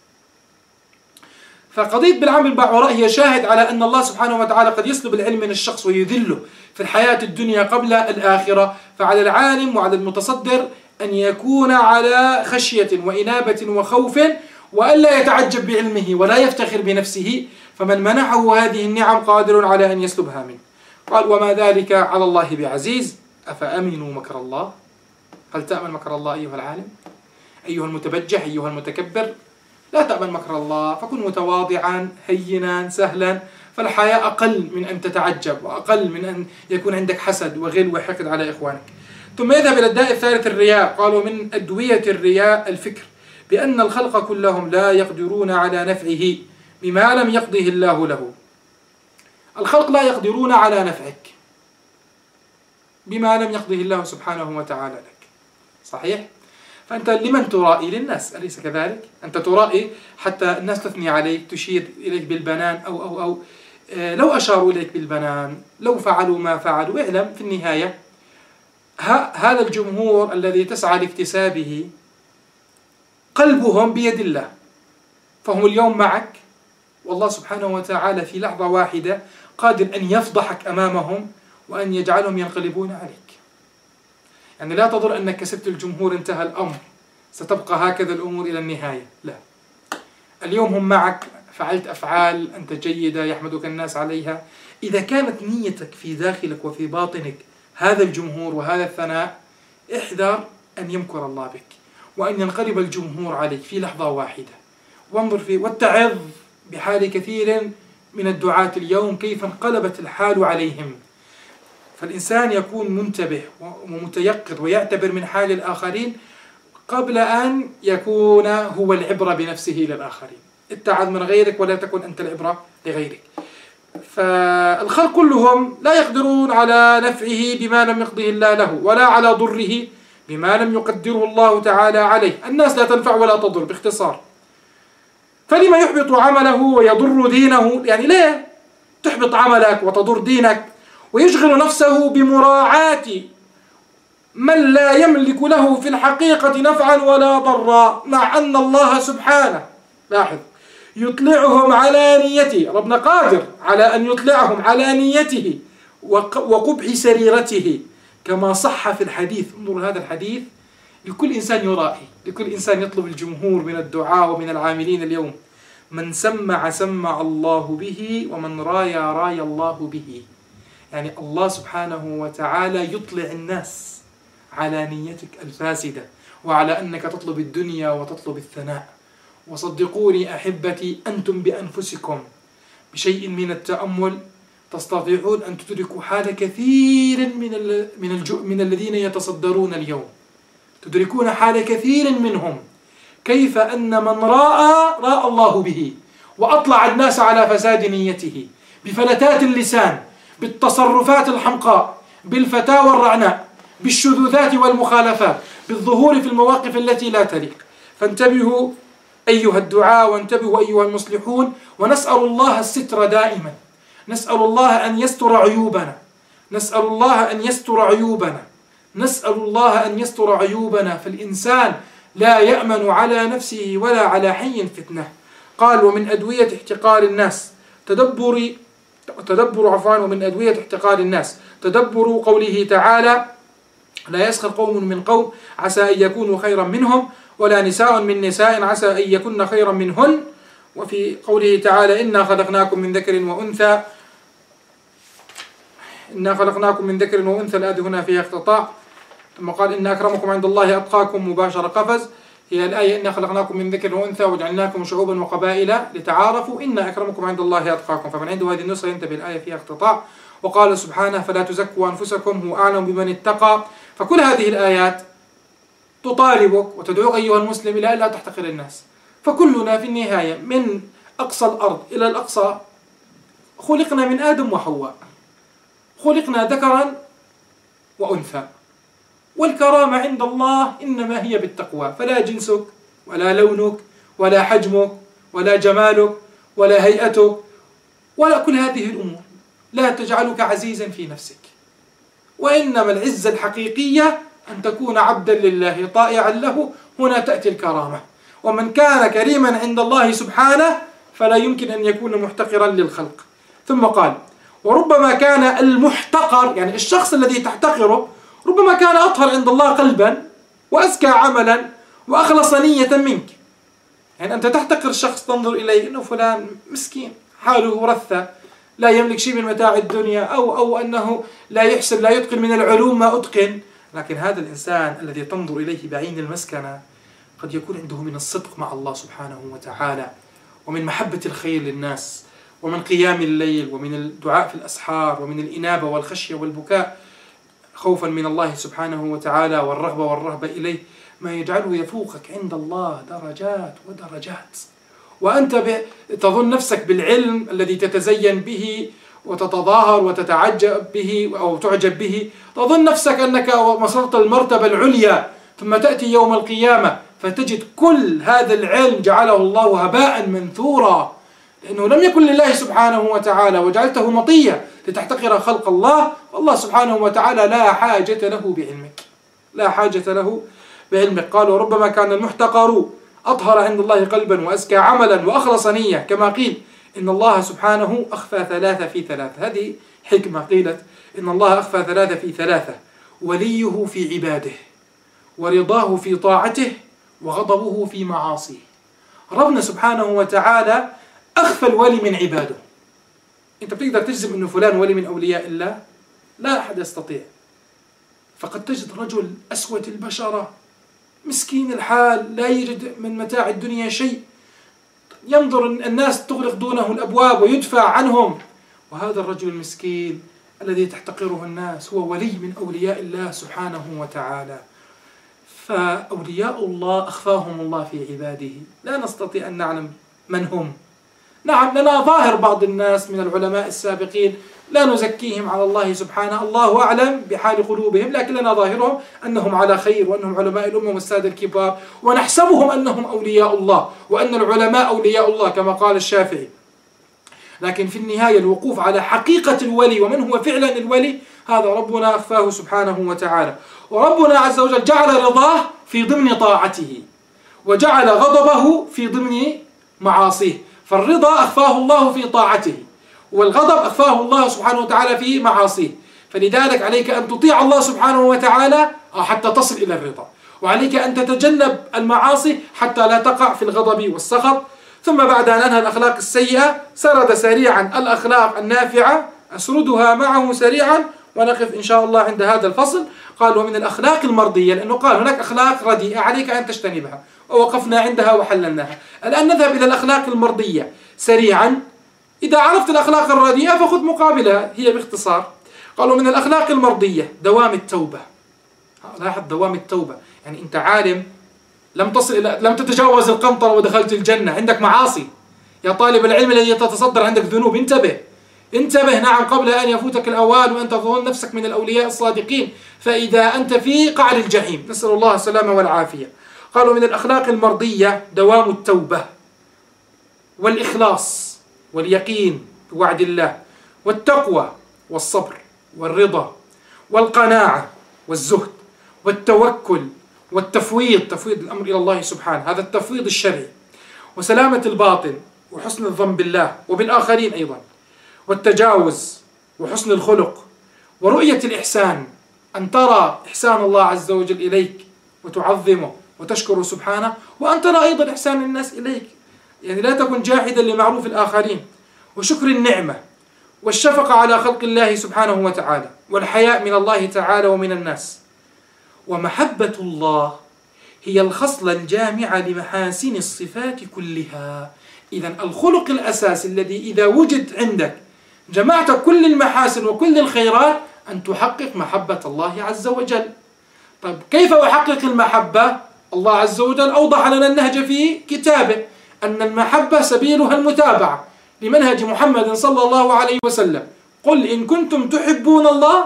فقضية بالعام بن باعوراء هي شاهد على أن الله سبحانه وتعالى قد يسلب العلم من الشخص ويذله في الحياة الدنيا قبل الآخرة. فعلى العالم وعلى المتصدر أن يكون على خشية وإنابة وخوف، وألا يتعجب بعلمه ولا يفتخر بنفسه، فمن منحه هذه النعم قادر على أن يسلبها منه. قال وما ذلك على الله بعزيز أفأمنوا مكر الله. هل تأمن مكر الله أيها العالم؟ أيها المتبجح، أيها المتكبر، لا تأمن مكر الله، فكن متواضعا هينا سهلا، فالحياة أقل من أن تتعجب، وأقل من أن يكون عندك حسد وغل وحقد على إخوانك. ثم يذهب إلى الداء الثالث الرياء. قالوا من أدوية الرياء الفكر بأن الخلق كلهم لا يقدرون على نفعه بما لم يقضه الله له. الخلق لا يقدرون على نفعك بما لم يقضه الله سبحانه وتعالى لك، صحيح؟ فأنت لمن ترائي؟ للناس، أليس كذلك؟ أنت ترائي حتى الناس تثني عليك، تشير إليك بالبنان، أو أو أو آه لو أشاروا إليك بالبنان، لو فعلوا ما فعلوا، اعلم في النهاية هذا الجمهور الذي تسعى لاكتسابه قلبهم بيد الله، فهم اليوم معك، والله سبحانه وتعالى في لحظة واحدة قادر أن يفضحك أمامهم وأن يجعلهم ينقلبون عليك. يعني لا تظن أنك كسبت الجمهور انتهى الأمر، ستبقى هكذا الأمور إلى النهاية، لا. اليوم هم معك، فعلت أفعال أنت جيدة يحمدك الناس عليها، إذا كانت نيتك في داخلك وفي باطنك هذا الجمهور وهذا الثناء، احذر أن يمكر الله بك وأن ينقلب الجمهور عليك في لحظة واحدة. وانظر في واتعظ بحال كثير من الدعاة اليوم كيف انقلبت الحال عليهم. فالإنسان يكون منتبه ومتيقظ ويعتبر من حال الآخرين قبل أن يكون هو العبرة بنفسه للآخرين. اتعظ من غيرك ولا تكن أنت العبرة لغيرك. فالخلق كلهم لا يقدرون على نفعه بما لم يقضه الله له، ولا على ضره بما لم يقدره الله تعالى عليه. الناس لا تنفع ولا تضر باختصار. فلما يحبط عمله ويضر دينه؟ يعني ليه تحبط عملك وتضر دينك ويشغل نفسه بمراعاة من لا يملك له في الحقيقة نفعا ولا ضرا، مع أن الله سبحانه لاحظ يطلعهم على نيته. ربنا قادر على أن يطلعهم على نيته وقبح سريرته كما صح في الحديث. انظروا هذا الحديث، لكل إنسان يرائي، لكل إنسان يطلب الجمهور من الدعاء ومن العاملين اليوم: من سمع سمع الله به، ومن رايا رايا الله به. يعني الله سبحانه وتعالى يطلع الناس على نيتك الفاسدة، وعلى أنك تطلب الدنيا وتطلب الثناء. وصدقوني أحبتي، أنتم بأنفسكم بشيء من التأمل تستطيعون أن تدركوا حال كثير من من من الذين يتصدرون اليوم. تدركون حال كثير منهم كيف أن من راى راى الله به، وأطلع الناس على فساد نيته بفلتات اللسان، بالتصرفات الحمقاء، بالفتاوى الرعناء، بالشذوذات والمخالفات، بالظهور في المواقف التي لا تليق. فانتبهوا أيها الدعاة، وانتبهوا أيها المصلحون، ونسأل الله الستر دائما. نسأل الله أن يستر عيوبنا، نسأل الله أن يستر عيوبنا، نسأل الله أن يستر عيوبنا. فالإنسان لا يأمن على نفسه ولا على حي فتنة. قال: ومن أدوية احتقار الناس تدبر تدبر عفوا ومن أدوية احتقار الناس تدبر قوله تعالى: لا يسخر قوم من قوم عسى أن يكونوا خيرا منهم، ولا نساء من نساء عسى أن يكن خيرا منهن. وفي قوله تعالى: إنا خلقناكم من ذكر وأنثى إنا خلقناكم من ذكر وأنثى. الآية هنا فيها اقتطاع. ثم قال: إن أكرمكم عند الله أتقاكم، مباشرة قفز. هي الآية: إنا خلقناكم من ذكر وأنثى وجعلناكم شعوبا وقبائل لتعارفوا إن أكرمكم عند الله أتقاكم. فمن عنده هذه النسخة ينتبه، الآية فيها اقتطاع. وقال سبحانه: فلا تزكوا أنفسكم هو أعلم بمن اتقى. فكل هذه الآيات تطالبك وتدعو أيها المسلم إلى ألا تحتقر الناس. فكلنا في النهاية من أقصى الأرض إلى الأقصى خلقنا من آدم وحواء، خلقنا ذكرا وأنثى، والكرامة عند الله إنما هي بالتقوى. فلا جنسك ولا لونك ولا حجمك ولا جمالك ولا هيئتك ولا كل هذه الأمور لا تجعلك عزيزا في نفسك، وإنما العزة الحقيقية أن تكون عبدا لله طائعا له. هنا تأتي الكرامة. ومن كان كريما عند الله سبحانه فلا يمكن أن يكون محتقرا للخلق. ثم قال: وربما كان المحتقر، يعني الشخص الذي تحتقره، ربما كان أطهر عند الله قلبا وأزكى عملا وأخلص نية منك. يعني أنت تحتقر شخص تنظر إليه أنه فلان مسكين حاله رثة، لا يملك شيء من متاع الدنيا، أو أو أنه لا يحسن لا يتقن من العلوم ما أتقن. لكن هذا الإنسان الذي تنظر إليه بعين المسكنة قد يكون عنده من الصدق مع الله سبحانه وتعالى، ومن محبة الخير للناس، ومن قيام الليل، ومن الدعاء في الأسحار، ومن الإنابة والخشية والبكاء خوفا من الله سبحانه وتعالى والرغبة والرهبة إليه، ما يجعله يفوقك عند الله درجات ودرجات. وأنت تظن نفسك بالعلم الذي تتزين به وتتظاهر وتتعجب به أو تعجب به، تظن نفسك أنك وصلت المرتبة العليا، ثم تأتي يوم القيامة فتجد كل هذا العلم جعله الله هباء منثورا، لأنه لم يكن لله سبحانه وتعالى، وجعلته مطية لتحتقر خلق الله. والله سبحانه وتعالى لا حاجة له بعلمك، لا حاجة له بعلمك. قال: وربما كان المحتقر أطهر عند الله قلبا وأزكى عملا وأخلص نية، كما قيل إن الله سبحانه أخفى ثلاثة في ثلاثة. هذه حكمة قيلت: إن الله أخفى ثلاثة في ثلاثة: وليه في عباده، ورضاه في طاعته، وغضبه في معاصيه. ربنا سبحانه وتعالى أخفى الولي من عباده. أنت بتقدر تجزم أنه فلان ولي من أولياء الله؟ لا أحد يستطيع. فقد تجد رجل أسود البشرة مسكين الحال لا يجد من متاع الدنيا شيء، ينظر الناس تغلق دونه الأبواب ويدفع عنهم، وهذا الرجل المسكين الذي تحتقره الناس هو ولي من أولياء الله سبحانه وتعالى. فأولياء الله أخفاهم الله في عباده، لا نستطيع أن نعلم من هم. نعم لنا ظاهر بعض الناس من العلماء السابقين لا نزكيهم على الله سبحانه، الله أعلم بحال قلوبهم، لكن لنا ظاهرهم أنهم على خير وأنهم علماء الأمة والسادة الكبار، ونحسبهم أنهم أولياء الله، وأن العلماء أولياء الله كما قال الشافعي. لكن في النهاية الوقوف على حقيقة الولي ومن هو فعلا الولي هذا ربنا أخفاه سبحانه وتعالى. وربنا عز وجل جعل رضاه في ضمن طاعته، وجعل غضبه في ضمن معاصيه. فالرضا أخفاه الله في طاعته، والغضب أخفاه الله سبحانه وتعالى في معاصيه. فلذلك عليك أن تطيع الله سبحانه وتعالى حتى تصل إلى الرضا، وعليك أن تتجنب المعاصي حتى لا تقع في الغضب والسخط. ثم بعد أن أنهى الأخلاق السيئة سرد سريعا الأخلاق النافعة، أسردها معه سريعا ونقف إن شاء الله عند هذا الفصل. قال ومن الأخلاق المرضية، لأنه قال هناك أخلاق رديئة عليك أن تجتنبها، ووقفنا عندها وحللناها. الآن نذهب إلى الأخلاق المرضية سريعا. إذا عرفت الأخلاق الرديئة فخذ مقابلها، هي باختصار. قالوا من الأخلاق المرضية دوام التوبة. لاحظ دوام التوبة، يعني أنت عالم لم تصل إلى لم تتجاوز القنطرة ودخلت الجنة، عندك معاصي. يا طالب العلم الذي تتصدر عندك ذنوب، انتبه انتبه نعم، قبل أن يفوتك الأوان وأنت تظن نفسك من الأولياء الصادقين، فإذا أنت في قعر الجحيم، نسأل الله السلامة والعافية. قالوا من الأخلاق المرضية دوام التوبة والإخلاص واليقين بوعد الله والتقوى والصبر والرضا والقناعة والزهد والتوكل والتفويض، تفويض الأمر إلى الله سبحانه، هذا التفويض الشرعي، وسلامة الباطن وحسن الظن بالله وبالآخرين أيضا، والتجاوز وحسن الخلق ورؤية الإحسان، أن ترى إحسان الله عز وجل إليك وتعظمه وتشكره سبحانه، وأن ترى أيضا إحسان الناس إليك، يعني لا تكن جاحدا لمعروف الآخرين، وشكر النعمة والشفقة على خلق الله سبحانه وتعالى، والحياء من الله تعالى ومن الناس. ومحبة الله هي الخصلة الجامعة لمحاسن الصفات كلها. إذن الخلق الأساسي الذي إذا وجد عندك جمعت كل المحاسن وكل الخيرات، أن تحقق محبة الله عز وجل. طيب كيف أحقق المحبة؟ الله عز وجل أوضح لنا النهج في كتابه، أن المحبة سبيلها المتابعة لمنهج محمد صلى الله عليه وسلم. قل إن كنتم تحبون الله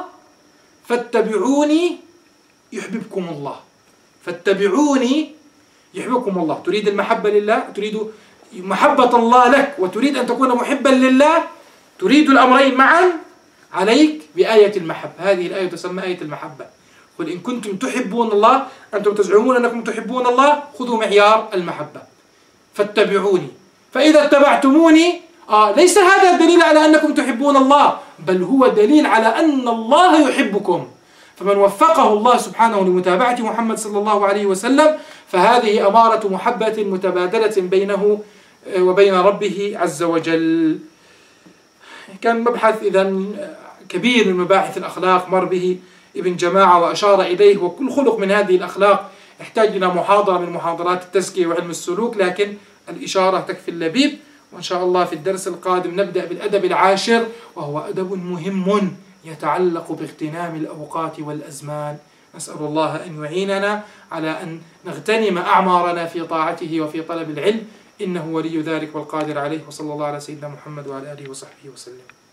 فاتبعوني يحببكم الله، فاتبعوني يحببكم الله. تريد المحبة لله، تريد محبة الله لك، وتريد أن تكون محبا لله، تريد الأمرين معا، عليك بآية المحبة. هذه الآية تسمى آية المحبة. قل إن كنتم تحبون الله، أنتم تزعمون أنكم تحبون الله، خذوا معيار المحبة، فاتبعوني. فإذا اتبعتموني آه ليس هذا دليل على أنكم تحبون الله، بل هو دليل على أن الله يحبكم. فمن وفقه الله سبحانه لمتابعة محمد صلى الله عليه وسلم فهذه أمارة محبة متبادلة بينه وبين ربه عز وجل. كان مبحث إذن كبير من مباحث الأخلاق مر به ابن جماعة وأشار إليه، وكل خلق من هذه الأخلاق يحتاج إلى محاضرة من محاضرات التزكية وعلم السلوك، لكن الإشارة تكفي اللبيب. وإن شاء الله في الدرس القادم نبدأ بالأدب العاشر، وهو أدب مهم يتعلق باغتنام الأوقات والأزمان. نسأل الله أن يعيننا على أن نغتنم أعمارنا في طاعته وفي طلب العلم، إنه ولي ذلك والقادر عليه. وصلى الله على سيدنا محمد وعلى آله وصحبه وسلم.